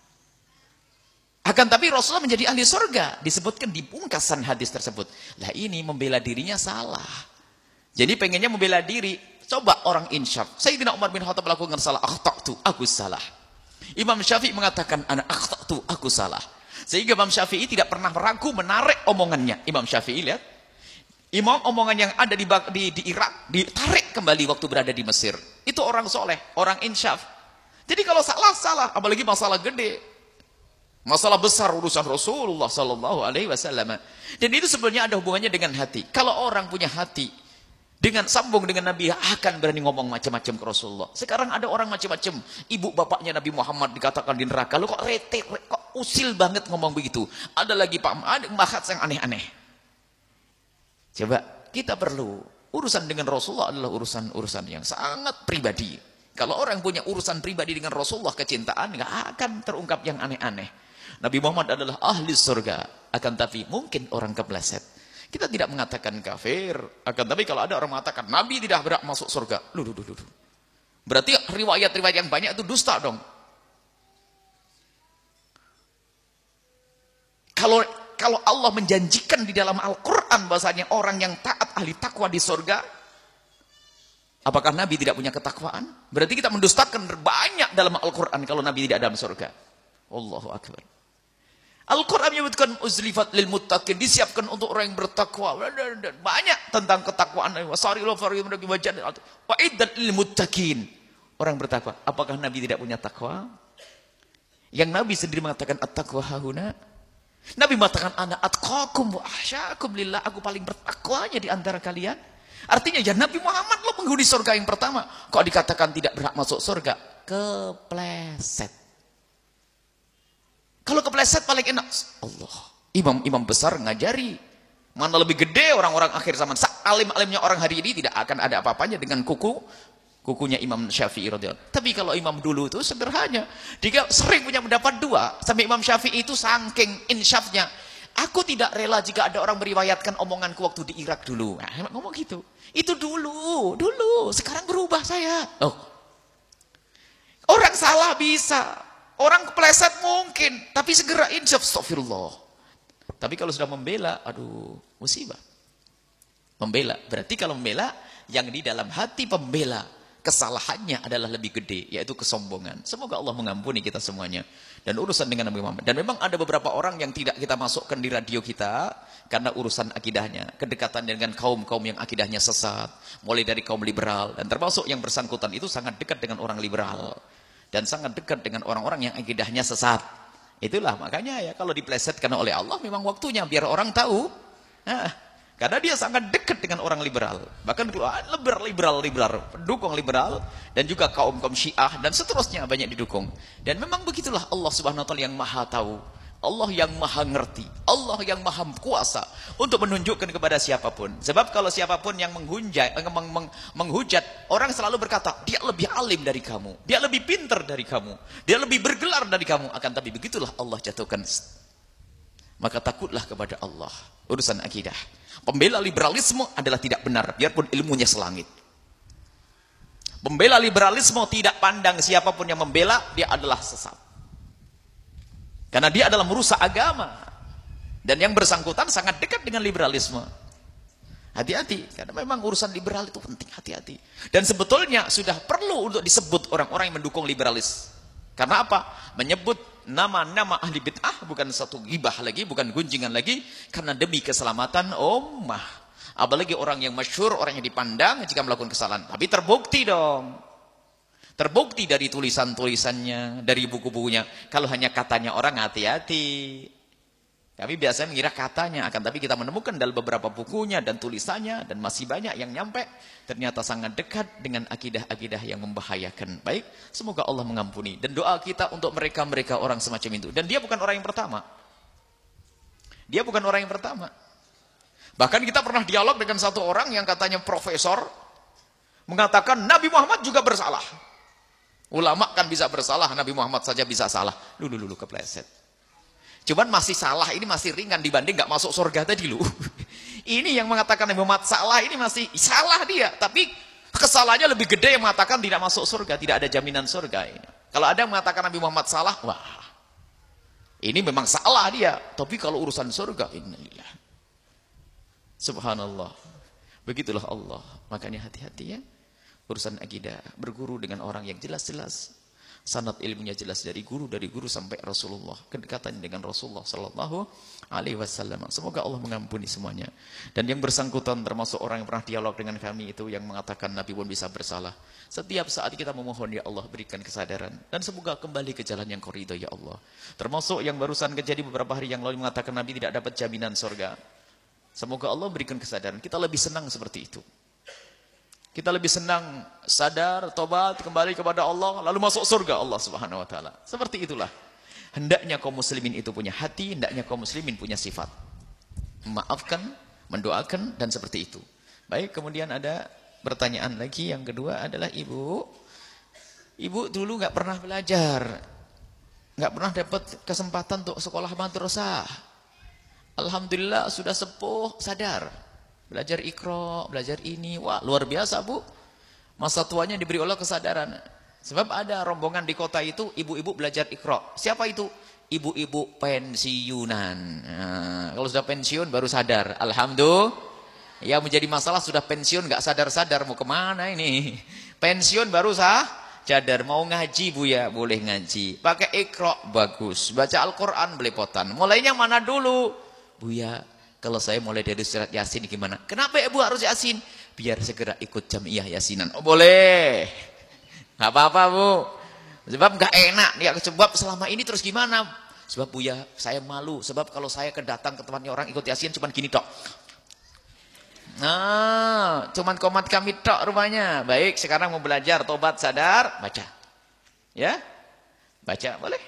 Akan tapi Rasulullah menjadi ahli surga. Disebutkan di pungkasan hadis tersebut. Lah ini membela dirinya salah. Jadi pengennya membela diri. Coba orang insyaf. Sayyidina Umar bin Khattab melakukan salah. Akhta'tu, aku salah. Imam Syafi'i mengatakan, ana akhta'tu, aku salah. Sehingga Imam Syafi'i tidak pernah ragu menarik omongannya. Imam Syafi'i lihat. Imam omongan yang ada di, di, di Irak. Ditarik kembali waktu berada di Mesir. Itu orang soleh. Orang insyaf. Jadi kalau salah, salah. Apalagi masalah gede. Masalah besar urusan Rasulullah sallallahu alaihi wasallam. Dan itu sebenarnya ada hubungannya dengan hati. Kalau orang punya hati dengan sambung dengan Nabi, akan berani ngomong macam-macam ke Rasulullah. Sekarang ada orang macam-macam. Ibu bapaknya Nabi Muhammad dikatakan di neraka. Lu kok rete, kok usil banget ngomong begitu. Ada lagi Pak, ada bahas yang aneh-aneh. Coba kita perlu urusan dengan Rasulullah adalah urusan-urusan yang sangat pribadi. Kalau orang punya urusan pribadi dengan Rasulullah, kecintaan, nggak akan terungkap yang aneh-aneh. Nabi Muhammad adalah ahli surga. Akan tapi mungkin orang kepleset. Kita tidak mengatakan kafir. Akan tapi kalau ada orang mengatakan Nabi tidak berhak masuk surga. Loh, loh, loh, loh. Berarti riwayat-riwayat yang banyak itu dusta dong. Kalau kalau Allah menjanjikan di dalam Al-Quran bahasanya orang yang taat ahli takwa di surga, apakah Nabi tidak punya ketakwaan? Berarti kita mendustakan banyak dalam Al-Quran kalau Nabi tidak dalam surga. Allahu Akbar. Al-Quran menyebutkan uzlifat lil muttaqin, disiapkan untuk orang yang bertakwa. Banyak tentang ketakwaan. Wasari'u fariqun wajad wa iddat lil muttaqin. Orang bertakwa. Apakah Nabi tidak punya takwa? Yang Nabi sendiri mengatakan at-taqwa hahuna. Nabi mengatakan ana atqakum wa ahsyakum lillah, aku paling bertakwanya di antara kalian. Artinya ya Nabi Muhammad loh penghuni surga yang pertama. Kok dikatakan tidak berhak masuk surga? Kepleset. Kalau kepleset paling enak. Allah. Imam-imam besar ngajari. Mana lebih gede orang-orang akhir zaman. Alim-alimnya orang hari ini tidak akan ada apa-apanya dengan kuku. Kukunya Imam Syafi'i radhiyallahu. Tapi kalau imam dulu itu sederhana. Dia sering punya pendapat dua. Sampai Imam Syafi'i itu saking insyafnya. Aku tidak rela jika ada orang meriwayatkan omonganku waktu di Irak dulu. Nah, ngomong gitu. Itu dulu. Dulu. Sekarang berubah saya. Oh. Orang salah bisa. Orang kepleset mungkin, tapi segera insyaf, astagfirullah. Tapi kalau sudah membela, aduh, musibah. Membela, berarti kalau membela, yang di dalam hati pembela, kesalahannya adalah lebih gede, yaitu kesombongan. Semoga Allah mengampuni kita semuanya. Dan urusan dengan Nabi Muhammad. Dan memang ada beberapa orang yang tidak kita masukkan di radio kita, karena urusan akidahnya, kedekatan dengan kaum-kaum yang akidahnya sesat, mulai dari kaum liberal, dan termasuk yang bersangkutan itu sangat dekat dengan orang liberal. Dan sangat dekat dengan orang-orang yang akidahnya sesat. Itulah makanya ya kalau diplesetkan oleh Allah memang waktunya biar orang tahu. Nah, karena dia sangat dekat dengan orang liberal. Bahkan liberal, liberal, liberal, pendukung liberal dan juga kaum-kaum Syiah dan seterusnya banyak didukung. Dan memang begitulah Allah Subhanahu wa taala yang Maha tahu. Allah yang Maha ngerti. Allah yang Maha kuasa untuk menunjukkan kepada siapapun. Sebab kalau siapapun yang menghujat, meng, meng, menghujat, orang selalu berkata, dia lebih alim dari kamu, dia lebih pintar dari kamu, dia lebih bergelar dari kamu. Akan tapi begitulah Allah jatuhkan. Maka takutlah kepada Allah. Urusan akidah. Pembela liberalisme adalah tidak benar, biarpun ilmunya selangit. Pembela liberalisme tidak pandang siapapun yang membela, dia adalah sesat. Karena dia adalah merusak agama. Dan yang bersangkutan sangat dekat dengan liberalisme. Hati-hati. Karena memang urusan liberal itu penting. Hati-hati. Dan sebetulnya sudah perlu untuk disebut orang-orang yang mendukung liberalis. Karena apa? Menyebut nama-nama ahli bid'ah bukan satu ghibah lagi, bukan gunjingan lagi. Karena demi keselamatan ummah. Apalagi orang yang masyhur, orang yang dipandang jika melakukan kesalahan. Tapi terbukti dong. Terbukti dari tulisan-tulisannya, dari buku-bukunya. Kalau hanya katanya orang, hati-hati. Kami biasanya mengira katanya, akan tapi kita menemukan dalam beberapa bukunya dan tulisannya, dan masih banyak yang nyampe, ternyata sangat dekat dengan akidah-akidah yang membahayakan. Baik, semoga Allah mengampuni. Dan doa kita untuk mereka-mereka orang semacam itu. Dan dia bukan orang yang pertama. Dia bukan orang yang pertama. Bahkan kita pernah dialog dengan satu orang yang katanya profesor, mengatakan Nabi Muhammad juga bersalah. Ulama kan bisa bersalah, Nabi Muhammad saja bisa salah. Dulu dulu kepleset. Cuman masih salah, ini masih ringan dibanding nggak masuk surga tadi lu. Ini yang mengatakan Nabi Muhammad salah, ini masih salah dia. Tapi kesalahannya lebih gede yang mengatakan tidak masuk surga, tidak ada jaminan surga. Kalau ada yang mengatakan Nabi Muhammad salah, wah, ini memang salah dia. Tapi kalau urusan surga, innalillah. Subhanallah. Begitulah Allah. Makanya hati-hati ya. Urusan akidah, berguru dengan orang yang jelas-jelas sanad ilmunya jelas dari guru dari guru sampai Rasulullah, kedekatan dengan Rasulullah sallallahu alaihi wasallam. Semoga Allah mengampuni semuanya. Dan yang bersangkutan termasuk orang yang pernah dialog dengan kami itu yang mengatakan Nabi pun bisa bersalah. Setiap saat kita memohon ya Allah berikan kesadaran dan semoga kembali ke jalan yang Kau ridho ya Allah. Termasuk yang barusan kejadian beberapa hari yang lalu mengatakan Nabi tidak dapat jaminan surga. Semoga Allah berikan kesadaran. Kita lebih senang seperti itu. Kita lebih senang sadar, tobat, kembali kepada Allah, lalu masuk surga Allah Subhanahu wa taala. Seperti itulah. Hendaknya kaum muslimin itu punya hati, hendaknya kaum muslimin punya sifat. Memaafkan, mendoakan dan seperti itu. Baik, kemudian ada pertanyaan lagi yang kedua adalah ibu. Ibu dulu nggak pernah belajar. Nggak pernah dapat kesempatan untuk sekolah madrasah. Alhamdulillah sudah sepuh, sadar. Belajar Iqra, belajar ini, wah luar biasa bu. Masa tuanya diberi Allah kesadaran. Sebab ada rombongan di kota itu, ibu-ibu belajar Iqra. Siapa itu? Ibu-ibu pensiunan. Nah, kalau sudah pensiun baru sadar. Alhamdulillah. Ya menjadi masalah sudah pensiun gak sadar-sadar mau kemana ini. Pensiun baru sah. cadar. Mau ngaji Buya, boleh ngaji. Pakai Iqra, bagus. Baca Al-Quran, belepotan. Mulainya mana dulu? Buya, kalau saya mulai dari surat Yasin gimana? Kenapa Ibu harus Yasin? Biar segera ikut jamiah Yasinan. Oh boleh. Gak apa-apa Bu. Sebab gak enak. Ya, sebab selama ini terus gimana? Sebab Buya, saya malu. Sebab kalau saya kedatang ke tempatnya orang ikut Yasin cuman gini tok. Nah, cuman komat kami tok rupanya. Baik, sekarang mau belajar tobat sadar, baca. Ya? Baca boleh.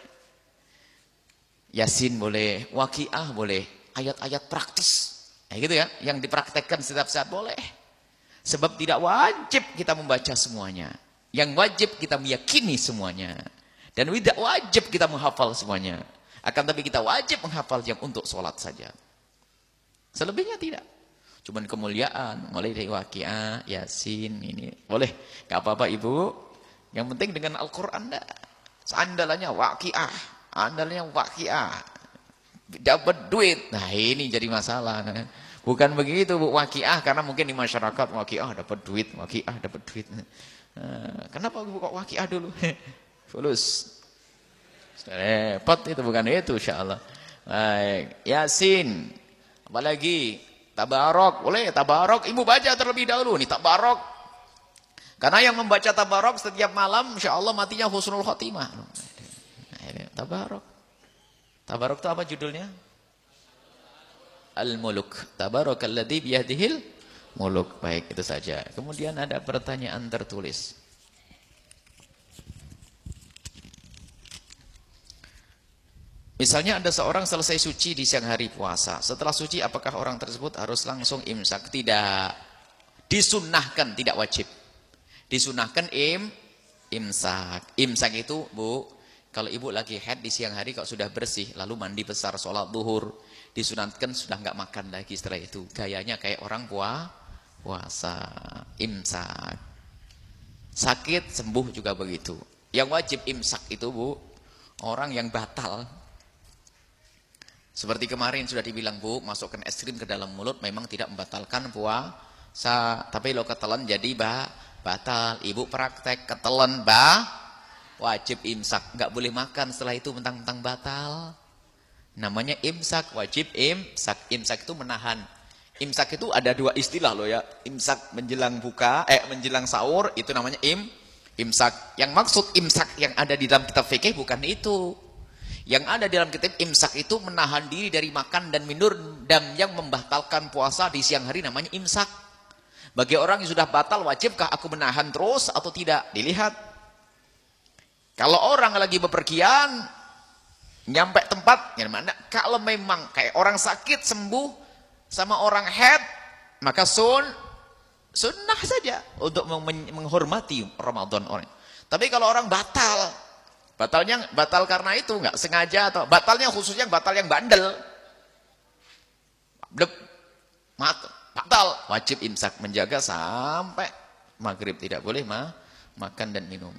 Yasin boleh, Waqiah boleh, ayat-ayat praktis. Ya gitu ya, yang dipraktekkan setiap saat boleh. Sebab tidak wajib kita membaca semuanya. Yang wajib kita meyakini semuanya. Dan tidak wajib kita menghafal semuanya. Akan tapi kita wajib menghafal yang untuk sholat saja. Selebihnya tidak. Cuman kemuliaan, mulai dari Waqiah, Yasin, ini boleh. Gak apa-apa Ibu. Yang penting dengan Al-Quran dah. Andalannya Waqiah, andalannya Waqiah. Dapat duit. Nah ini jadi masalah. Bukan begitu Bu, Waqiah karena mungkin di masyarakat Waqiah dapat duit, Waqiah dapat duit. Nah, kenapa Bu kok Waqiah dulu? Fulus. Repot itu, bukan itu insyaallah. Baik, Yasin. Apalagi Tabarok, boleh Tabarok, Ibu baca terlebih dahulu nih Tabarok. Karena yang membaca Tabarok setiap malam insyaallah matinya husnul khotimah. Tabarok. Tabarok itu apa judulnya? Al-Muluk. Tabarakalladzi biyadihil muluk. Baik, itu saja. Kemudian ada pertanyaan tertulis. Misalnya ada seorang selesai suci di siang hari puasa. Setelah suci apakah orang tersebut harus langsung imsak? Tidak. Disunnahkan, tidak wajib. Disunnahkan im, imsak. Imsak itu Bu, kalau Ibu lagi haid di siang hari kalau sudah bersih, lalu mandi besar, sholat duhur, disunatkan sudah nggak makan lagi setelah itu. Gayanya kayak orang puah, puasa. Imsak. Sakit, sembuh juga begitu. Yang wajib imsak itu Bu, orang yang batal. Seperti kemarin sudah dibilang Bu, masukkan es krim ke dalam mulut memang tidak membatalkan puasa. Tapi lo ketelan jadi bah, batal. Ibu praktek ketelan bah, wajib imsak. Nggak boleh makan setelah itu mentang-mentang batal. Namanya imsak, wajib imsak. Imsak itu menahan. Imsak itu ada dua istilah loh ya. Imsak menjelang buka, eh menjelang sahur itu namanya im, imsak. Yang maksud imsak yang ada di dalam kitab fikih bukan itu. Yang ada dalam kitab imsak itu menahan diri dari makan dan minum dan yang membatalkan puasa di siang hari namanya imsak. Bagi orang yang sudah batal, wajibkah aku menahan terus atau tidak? Dilihat. Kalau orang lagi bepergian, nyampe tempat, yang mana? Kalau memang kayak orang sakit sembuh sama orang haid, maka sun, sunnah saja untuk menghormati Ramadan orang. Tapi kalau orang batal, batalnya batal karena itu nggak sengaja atau batalnya khususnya batal yang bandel, blep, mat, batal, wajib imsak, menjaga sampai maghrib, tidak boleh ma, makan dan minum.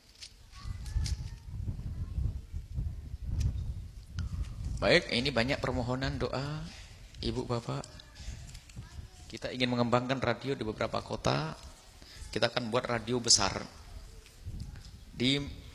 Baik, ini banyak permohonan doa Ibu Bapak. Kita ingin mengembangkan radio di beberapa kota. Kita akan buat radio besar di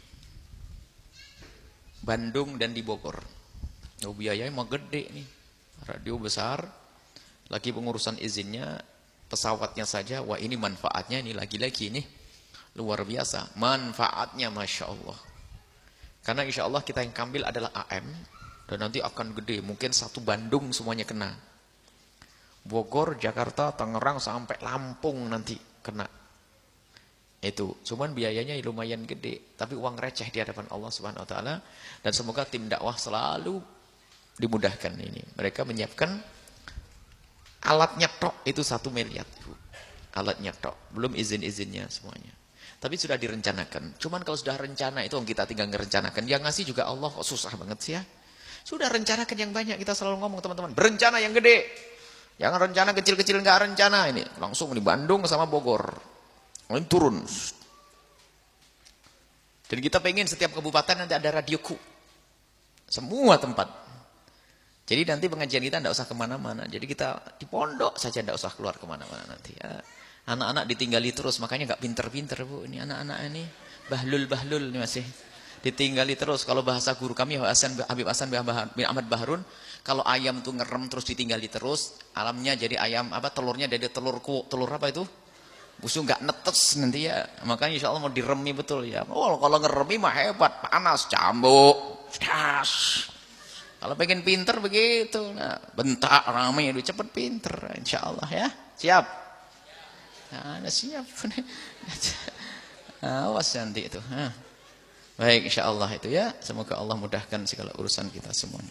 Bandung dan di Bogor. Oh, biayanya mau gede nih. Radio besar. Lagi pengurusan izinnya, pesawatnya saja. Wah ini manfaatnya ini lagi-lagi nih. Luar biasa. Manfaatnya Masya Allah. Karena insya Allah kita yang ambil adalah A M. Dan nanti akan gede. Mungkin satu Bandung semuanya kena. Bogor, Jakarta, Tangerang sampai Lampung nanti kena. Itu, cuman biayanya lumayan gede, tapi uang receh di hadapan Allah Subhanahu wa taala, dan semoga tim dakwah selalu dimudahkan ini. Mereka menyiapkan alatnya tok itu satu miliar. Alatnya tok, belum izin-izinnya semuanya. Tapi sudah direncanakan. Cuman kalau sudah rencana itu kita tinggal merencanakan. Yang ngasih juga Allah, kok susah banget sih ya. Sudah rencanakan yang banyak, kita selalu ngomong teman-teman, berencana yang gede. Jangan rencana kecil-kecil nggak rencana ini. Langsung di Bandung sama Bogor. Lalu turun. Dan kita pengen setiap kabupaten nanti ada radioku. Semua tempat. Jadi nanti pengajian kita tidak usah kemana-mana. Jadi kita di pondok saja, tidak usah keluar kemana-mana nanti. Ya. Anak-anak ditinggali terus, makanya nggak pinter-pinter Bu. Ini anak-anak ini bahlul-bahlul ini masih ditinggali terus. Kalau bahasa guru kami Hasan Habib Hasan bin Ahmad Baharun, kalau ayam tuh ngerem terus ditinggali terus, alamnya jadi ayam apa telurnya dari telur ku, telur apa itu? Busuk nggak netes nanti ya. Makanya insya Allah mau diremi betul ya. Oh, kalau ngeremi mah hebat, panas, cambuk, das. Kalau pengen pinter begitu, nah, bentak ramai, udah cepet pinter, insya Allah ya. Siap? Nah, siap. Awas nanti itu. Nah. Baik, insya Allah itu ya. Semoga Allah mudahkan segala urusan kita semuanya.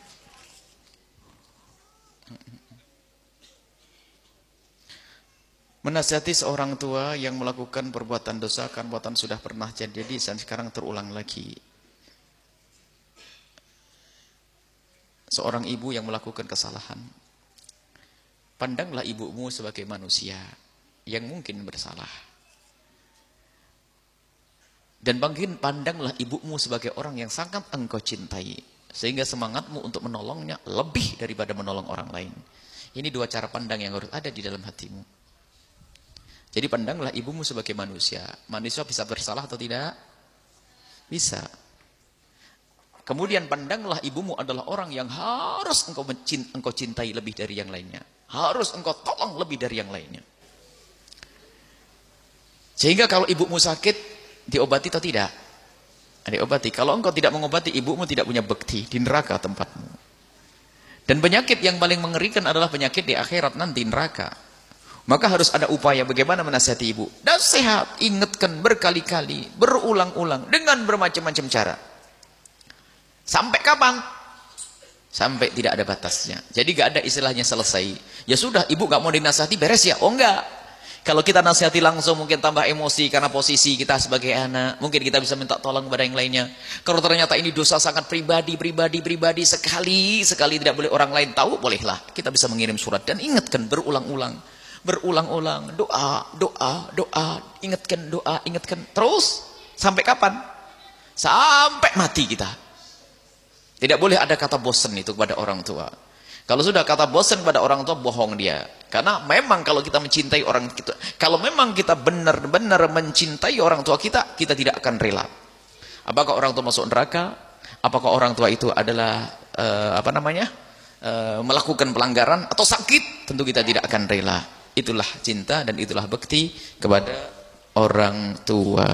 Menasihati seorang tua yang melakukan perbuatan dosa, kan perbuatan sudah pernah jadi dan sekarang terulang lagi. Seorang ibu yang melakukan kesalahan, pandanglah ibumu sebagai manusia yang mungkin bersalah. Dan bangkin pandanglah ibumu sebagai orang yang sangat engkau cintai, sehingga semangatmu untuk menolongnya lebih daripada menolong orang lain. Ini dua cara pandang yang harus ada di dalam hatimu. Jadi pandanglah ibumu sebagai manusia. Manusia bisa bersalah atau tidak? Bisa. Kemudian pandanglah ibumu adalah orang yang harus engkau mencintai, engkau cintai lebih dari yang lainnya. Harus engkau tolong lebih dari yang lainnya. Sehingga kalau ibumu sakit, diobati atau tidak? Diobati. Kalau engkau tidak mengobati, ibumu tidak punya bekti di neraka tempatmu. Dan penyakit yang paling mengerikan adalah penyakit di akhirat nanti, neraka. Maka harus ada upaya bagaimana menasihati ibu. Dan sehat, ingatkan berkali-kali, berulang-ulang, dengan bermacam-macam cara. Sampai kapan? Sampai tidak ada batasnya. Jadi gak ada istilahnya selesai. Ya sudah, ibu gak mau dinasihati, beres ya? Oh enggak. Kalau kita nasihati langsung mungkin tambah emosi karena posisi kita sebagai anak. Mungkin kita bisa minta tolong kepada yang lainnya. Kalau ternyata ini dosa sangat pribadi, pribadi, pribadi, sekali, sekali tidak boleh orang lain tahu, bolehlah. Kita bisa mengirim surat dan ingatkan berulang-ulang. Berulang-ulang, doa, doa, doa, ingatkan doa, ingatkan. Terus, sampai kapan? Sampai mati kita. Tidak boleh ada kata bosan itu kepada orang tua. Kalau sudah kata bosan kepada orang tua, bohong dia. Karena memang kalau kita mencintai orang kita, kalau memang kita benar-benar mencintai orang tua kita, kita tidak akan rela. Apakah orang tua masuk neraka? Apakah orang tua itu adalah uh, apa namanya uh, melakukan pelanggaran atau sakit? Tentu kita tidak akan rela. Itulah cinta dan itulah bekti kepada orang tua.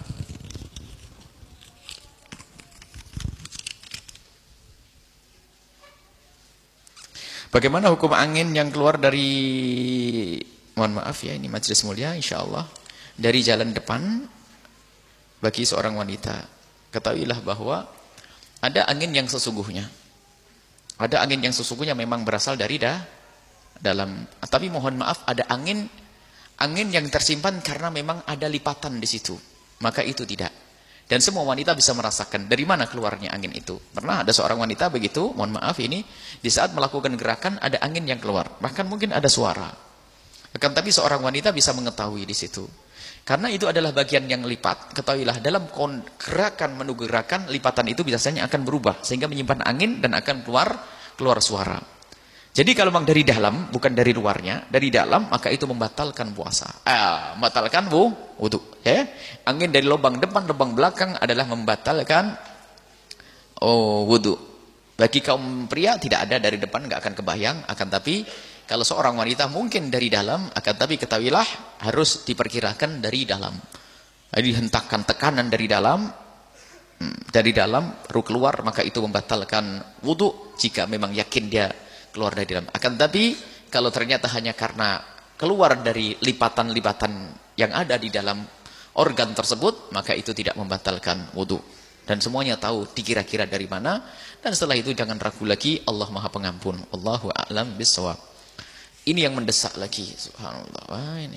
Bagaimana hukum angin yang keluar dari, mohon maaf ya, ini majelis mulia insyaallah, dari jalan depan bagi seorang wanita? Ketahuilah bahwa ada angin yang sesungguhnya. Ada angin yang sesungguhnya memang berasal dari dah, dalam. Tapi mohon maaf, ada angin angin yang tersimpan karena memang ada lipatan di situ. Maka itu tidak. Dan semua wanita bisa merasakan dari mana keluarnya angin itu. Pernah ada seorang wanita begitu, mohon maaf ini, di saat melakukan gerakan ada angin yang keluar. Bahkan mungkin ada suara. Akan tapi seorang wanita bisa mengetahui di situ. Karena itu adalah bagian yang lipat. Ketahuilah dalam gerakan menuju gerakan, lipatan itu biasanya akan berubah. Sehingga menyimpan angin dan akan keluar keluar suara. Jadi kalau memang dari dalam, bukan dari luarnya, dari dalam, maka itu membatalkan puasa. Ah, membatalkan wudu. Ya? Angin dari lubang depan, lubang belakang adalah membatalkan oh, wudu. Bagi kaum pria tidak ada dari depan, nggak akan kebayang. Akan tapi kalau seorang wanita mungkin dari dalam, akan tapi ketahuilah harus diperkirakan dari dalam. Jadi hentakkan tekanan dari dalam, dari dalam baru keluar, maka itu membatalkan wudu jika memang yakin dia keluar dari dalam. Akan tapi kalau ternyata hanya karena keluar dari lipatan-lipatan yang ada di dalam organ tersebut, maka itu tidak membatalkan wudu. Dan semuanya tahu dikira-kira dari mana. Dan setelah itu jangan ragu lagi, Allah Maha Pengampun. Allahu a'lam bishawab. Ini yang mendesak lagi, subhanallah. Wah, ini.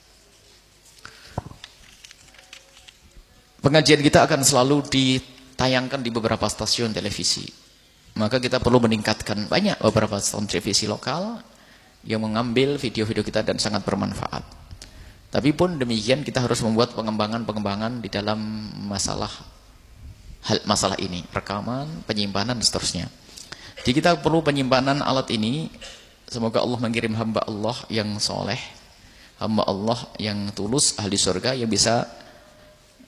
Pengajian kita akan selalu ditayangkan di beberapa stasiun televisi. Maka kita perlu meningkatkan banyak beberapa stasiun televisi lokal yang mengambil video-video kita dan sangat bermanfaat. Tapi pun demikian kita harus membuat pengembangan-pengembangan di dalam masalah hal masalah ini, rekaman, penyimpanan dan seterusnya. Jadi kita perlu penyimpanan alat ini. Semoga Allah mengirim hamba Allah yang soleh, hamba Allah yang tulus, ahli surga yang bisa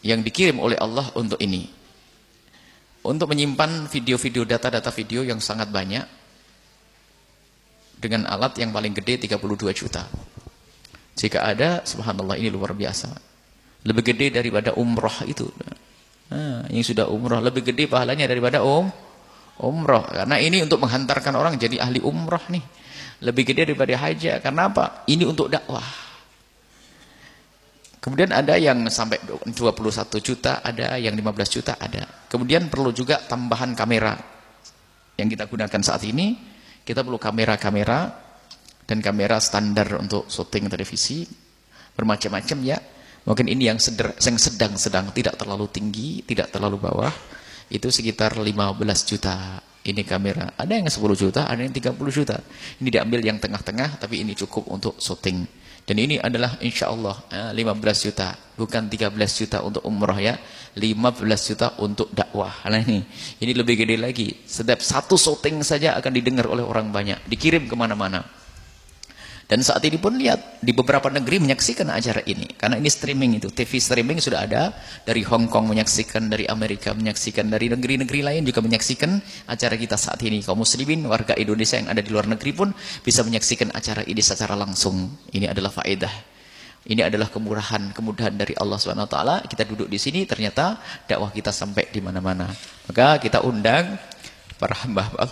yang dikirim oleh Allah untuk ini. Untuk menyimpan video-video, data-data video yang sangat banyak dengan alat yang paling gede tiga puluh dua juta. Jika ada, subhanallah, ini luar biasa. Lebih gede daripada umroh itu. Nah, yang sudah umroh lebih gede pahalanya daripada um, umroh. Karena ini untuk menghantarkan orang jadi ahli umroh nih. Lebih gede daripada haji. Karena apa? Ini untuk dakwah. Kemudian ada yang sampai dua puluh satu juta, ada yang lima belas juta, ada. Kemudian perlu juga tambahan kamera. Yang kita gunakan saat ini, kita perlu kamera-kamera dan kamera standar untuk syuting televisi. Bermacam-macam ya. Mungkin ini yang sedang-sedang, tidak terlalu tinggi, tidak terlalu bawah. Itu sekitar lima belas juta. Ini kamera. Ada yang sepuluh juta, ada yang tiga puluh juta. Ini diambil yang tengah-tengah, tapi ini cukup untuk syuting. Dan ini adalah insya Allah lima belas juta, bukan tiga belas juta untuk umrah ya, lima belas juta untuk dakwah. Nah ini, ini lebih gede lagi. Setiap satu syuting saja akan didengar oleh orang banyak, dikirim kemana-mana. Dan saat ini pun lihat di beberapa negeri menyaksikan acara ini, karena ini streaming itu, T V streaming sudah ada. Dari Hong Kong menyaksikan, dari Amerika menyaksikan, dari negeri-negeri lain juga menyaksikan acara kita saat ini. Kaum muslimin, warga Indonesia yang ada di luar negeri pun bisa menyaksikan acara ini secara langsung. Ini adalah faedah, ini adalah kemurahan, kemudahan dari Allah subhanahu wa taala. Kita duduk di sini, ternyata dakwah kita sampai di mana-mana. Maka kita undang para hamba-hamba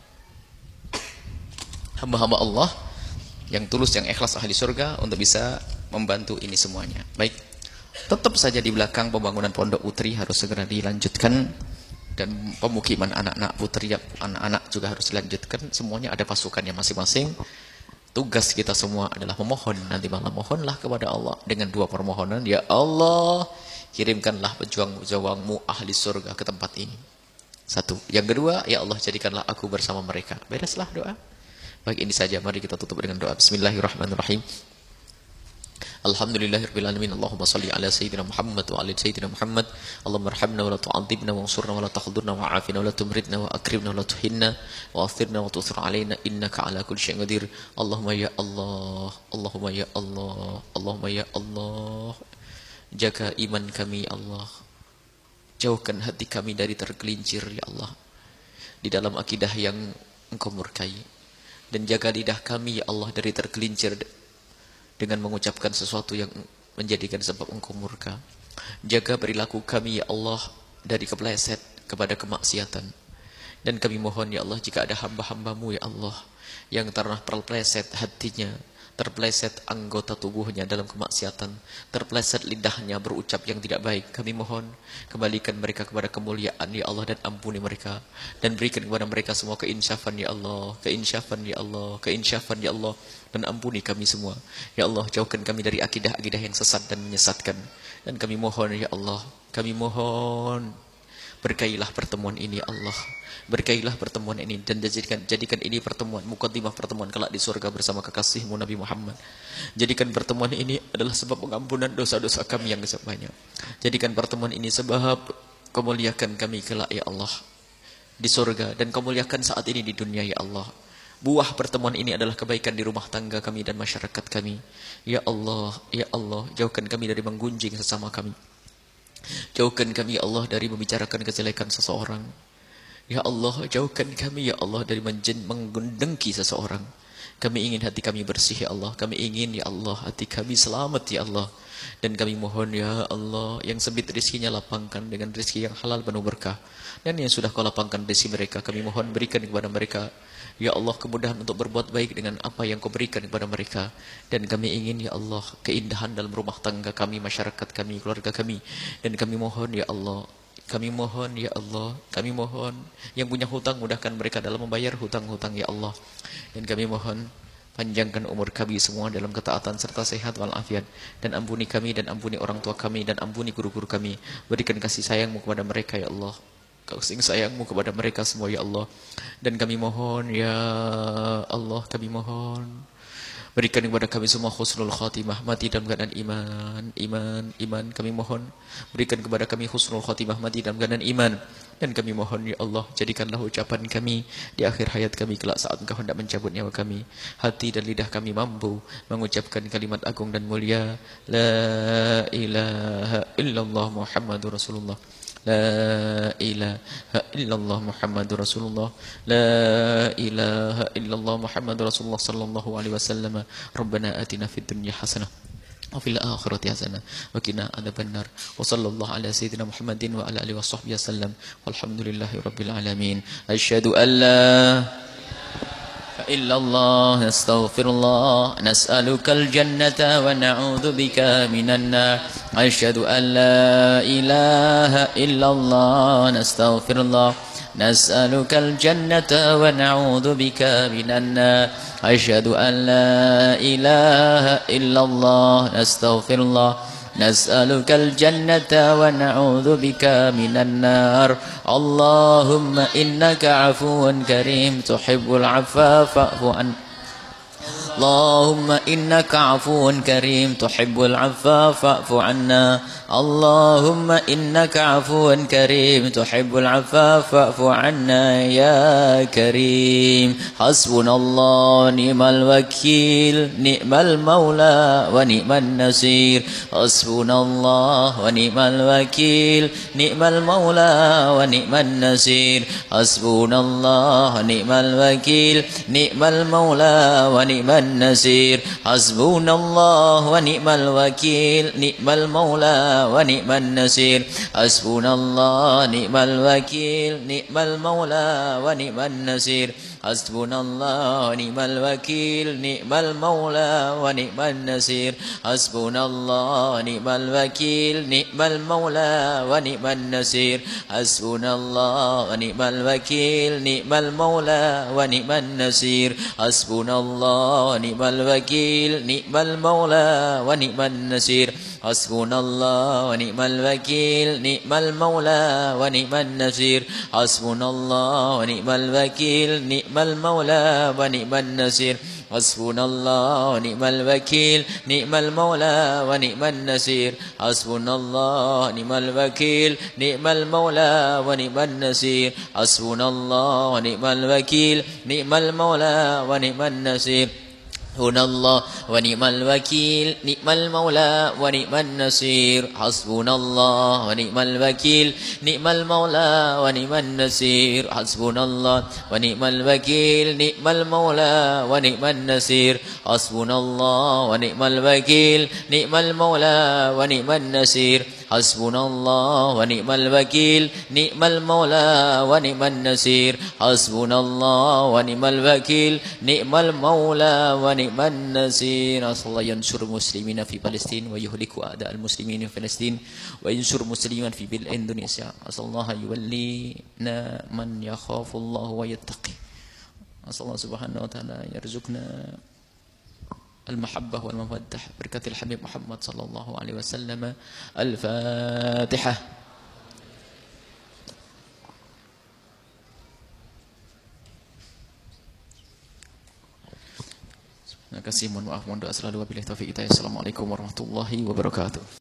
hamba-hamba Allah yang tulus, yang ikhlas, ahli surga, untuk bisa membantu ini semuanya. Baik, tetap saja di belakang pembangunan Pondok Putri harus segera dilanjutkan, dan pemukiman anak-anak putri, anak-anak juga harus dilanjutkan. Semuanya ada pasukannya masing-masing. Tugas kita semua adalah memohon nanti malam. Mohonlah kepada Allah dengan dua permohonan. Ya Allah, kirimkanlah pejuang-pejuangmu ahli surga ke tempat ini. Satu. Yang kedua, ya Allah, jadikanlah aku bersama mereka. Bereslah doa. Baik, ini saja, mari kita tutup dengan doa. Bismillahirrahmanirrahim. Alhamdulillahirabbil alamin. Allahumma shalli ala sayyidina Muhammad wa ala sayyidina Muhammad. Allahumma arhamna wa la tu'adzibna wa ansurna wa la takhdhurna wa afina wa la tumridna wa akrimna wa la tuhinna wa athirna wa tuthir alaina innaka ala kulli syai'in qadir. Allahumma ya Allah, Allahumma ya Allah, Allahumma ya Allah. Jaga iman kami Allah. Jauhkan hati kami dari tergelincir ya Allah di dalam akidah yang Engkau murkai. Dan jaga lidah kami ya Allah dari tergelincir dengan mengucapkan sesuatu yang menjadikan sebab Engkau murka. Jaga perilaku kami ya Allah dari kepleset kepada kemaksiatan. Dan kami mohon ya Allah, jika ada hamba-hambamu ya Allah yang pernah terpleset hatinya, terpleset anggota tubuhnya dalam kemaksiatan, terpleset lidahnya berucap yang tidak baik, kami mohon kembalikan mereka kepada kemuliaan ya Allah, dan ampuni mereka, dan berikan kepada mereka semua keinsyafan ya Allah, keinsyafan ya Allah, keinsyafan ya Allah, dan ampuni kami semua ya Allah. Jauhkan kami dari akidah-akidah yang sesat dan menyesatkan. Dan kami mohon ya Allah, kami mohon berkailah pertemuan ini ya Allah, berkailah pertemuan ini, dan jadikan, jadikan ini pertemuan, mukaddimah pertemuan kelak di surga bersama kekasihmu Nabi Muhammad. Jadikan pertemuan ini adalah sebab pengampunan dosa-dosa kami yang banyak. Jadikan pertemuan ini sebab kemuliakan kami kelak ya Allah di surga, dan kemuliakan saat ini di dunia ya Allah. Buah pertemuan ini adalah kebaikan di rumah tangga kami dan masyarakat kami ya Allah. Ya Allah, jauhkan kami dari menggunjing sesama kami. Jauhkan kami ya Allah dari membicarakan kejelekan seseorang. Ya Allah, jauhkan kami ya Allah dari menggundengki seseorang. Kami ingin hati kami bersih ya Allah. Kami ingin ya Allah hati kami selamat ya Allah. Dan kami mohon ya Allah, yang sempit rezekinya lapangkan dengan rezeki yang halal penuh berkah. Dan yang sudah Kau lapangkan rezeki mereka, kami mohon berikan kepada mereka ya Allah kemudahan untuk berbuat baik dengan apa yang Kau berikan kepada mereka. Dan kami ingin ya Allah keindahan dalam rumah tangga kami, masyarakat kami, keluarga kami. Dan kami mohon ya Allah, kami mohon ya Allah, kami mohon yang punya hutang mudahkan mereka dalam membayar hutang-hutang ya Allah. Dan kami mohon panjangkan umur kami semua dalam ketaatan serta sehat walafiat. Dan ampuni kami dan ampuni orang tua kami dan ampuni guru-guru kami. Berikan kasih sayang-Mu kepada mereka ya Allah, kasih sayang-Mu kepada mereka semua ya Allah. Dan kami mohon ya Allah, kami mohon Berikan kepada kami semua husnul khatimah, mati dalam keadaan iman, iman, iman. Kami mohon berikan kepada kami husnul khatimah, mati dalam keadaan iman. Dan kami mohon ya Allah, jadikanlah ucapan kami di akhir hayat kami kelak saat Engkau hendak mencabut nyawa kami, hati dan lidah kami mampu mengucapkan kalimat agung dan mulia, la ilaha illallah Muhammadur Rasulullah. La ilaha illallah Muhammadur Rasulullah. La ilaha illallah Muhammadur Rasulullah sallallahu alaihi wasallam. Rabbana atina fid dunya hasanah wa fil akhirati hasanah wa qina adzabannar. Wa sallallahu ala sayyidina Muhammadin wa ala alihi washabbihi wasallam. Walhamdulillahi rabbil alamin. Asyhadu an la إلا الله نستغفر الله نسألك الجنة ونعوذ بك من النار أشهد أن لا إله إلا الله نستغفر الله نسألك الجنة ونعوذ بك من النار أشهد أن لا إله إلا الله نستغفر الله نسألك الجنة ونعوذ بك من النار اللهم إنك عفو كريم تحب العفو فاعف عنا اللهم إنك عفو كريم تحب العفو فاعف عنا اللهم إنك عفو كريم تحب العفو فاعف عنا يا كريم حسبنا الله نعم الوكيل نعم المولى ونعم النصير حسبنا الله ونعم الوكيل نعم المولى ونعم النصير حسبنا الله نعم الوكيل نعم المولى ونعم النصير حسبنا الله ونعم الوكيل نعم المولى ونعم النصير حسبنا الله نعم الوكيل نعم المولى ونعم النصير حسبنا الله ونعم الوكيل نعم المولى ونعم النصير حسبنا الله ونعم الوكيل نعم المولى ونعم النصير حسبنا الله ونعم الوكيل نعم المولى ونعم النصير حسبنا الله ونعم الوكيل نعم المولى ونعم النصير حسبنا الله ونعم الوكيل نعم المولى ونعم النصير حسبنا الله ونعم الوكيل نعم المولى ونعم النصير حسبنا الله ونعم الوكيل نعم المولى ونعم النصير حسبنا الله ونعم الوكيل نعم المولى ونعم النصير حسبنا الله ونعم الوكيل نعم المولى ونعم النصير حسبنا الله ونعم الوكيل نعم المولى ونعم النصير حسبنا الله ونعم الوكيل نعم المولى ونعم النصير حسبنا الله ونعم الوكيل نعم المولى ونعم النصير حسبنا الله ونعم الوكيل نعم المولى ونعم النصير حسبنا الله ونعم الوكيل نعم المولى ونعم النصير حسبنا الله ونعم الوكيل نعم المولى ونعم النصير أسأل الله ينصر المسلمين في فلسطين ويهلك أعداء المسلمين في فلسطين وينصر المسلمين في بلاد إندونيسيا أسأل الله يولينا من يخاف الله ويتقي أسأل الله سبحانه وتعالى يرزقنا المحبة والمودة بركة الحبيب محمد صلى الله عليه وسلم الفاتحة. Terima kasih, mohon maaf, mohon doa selalu. Wabillahi taufiq hidayah. Assalamualaikum warahmatullahi wabarakatuh.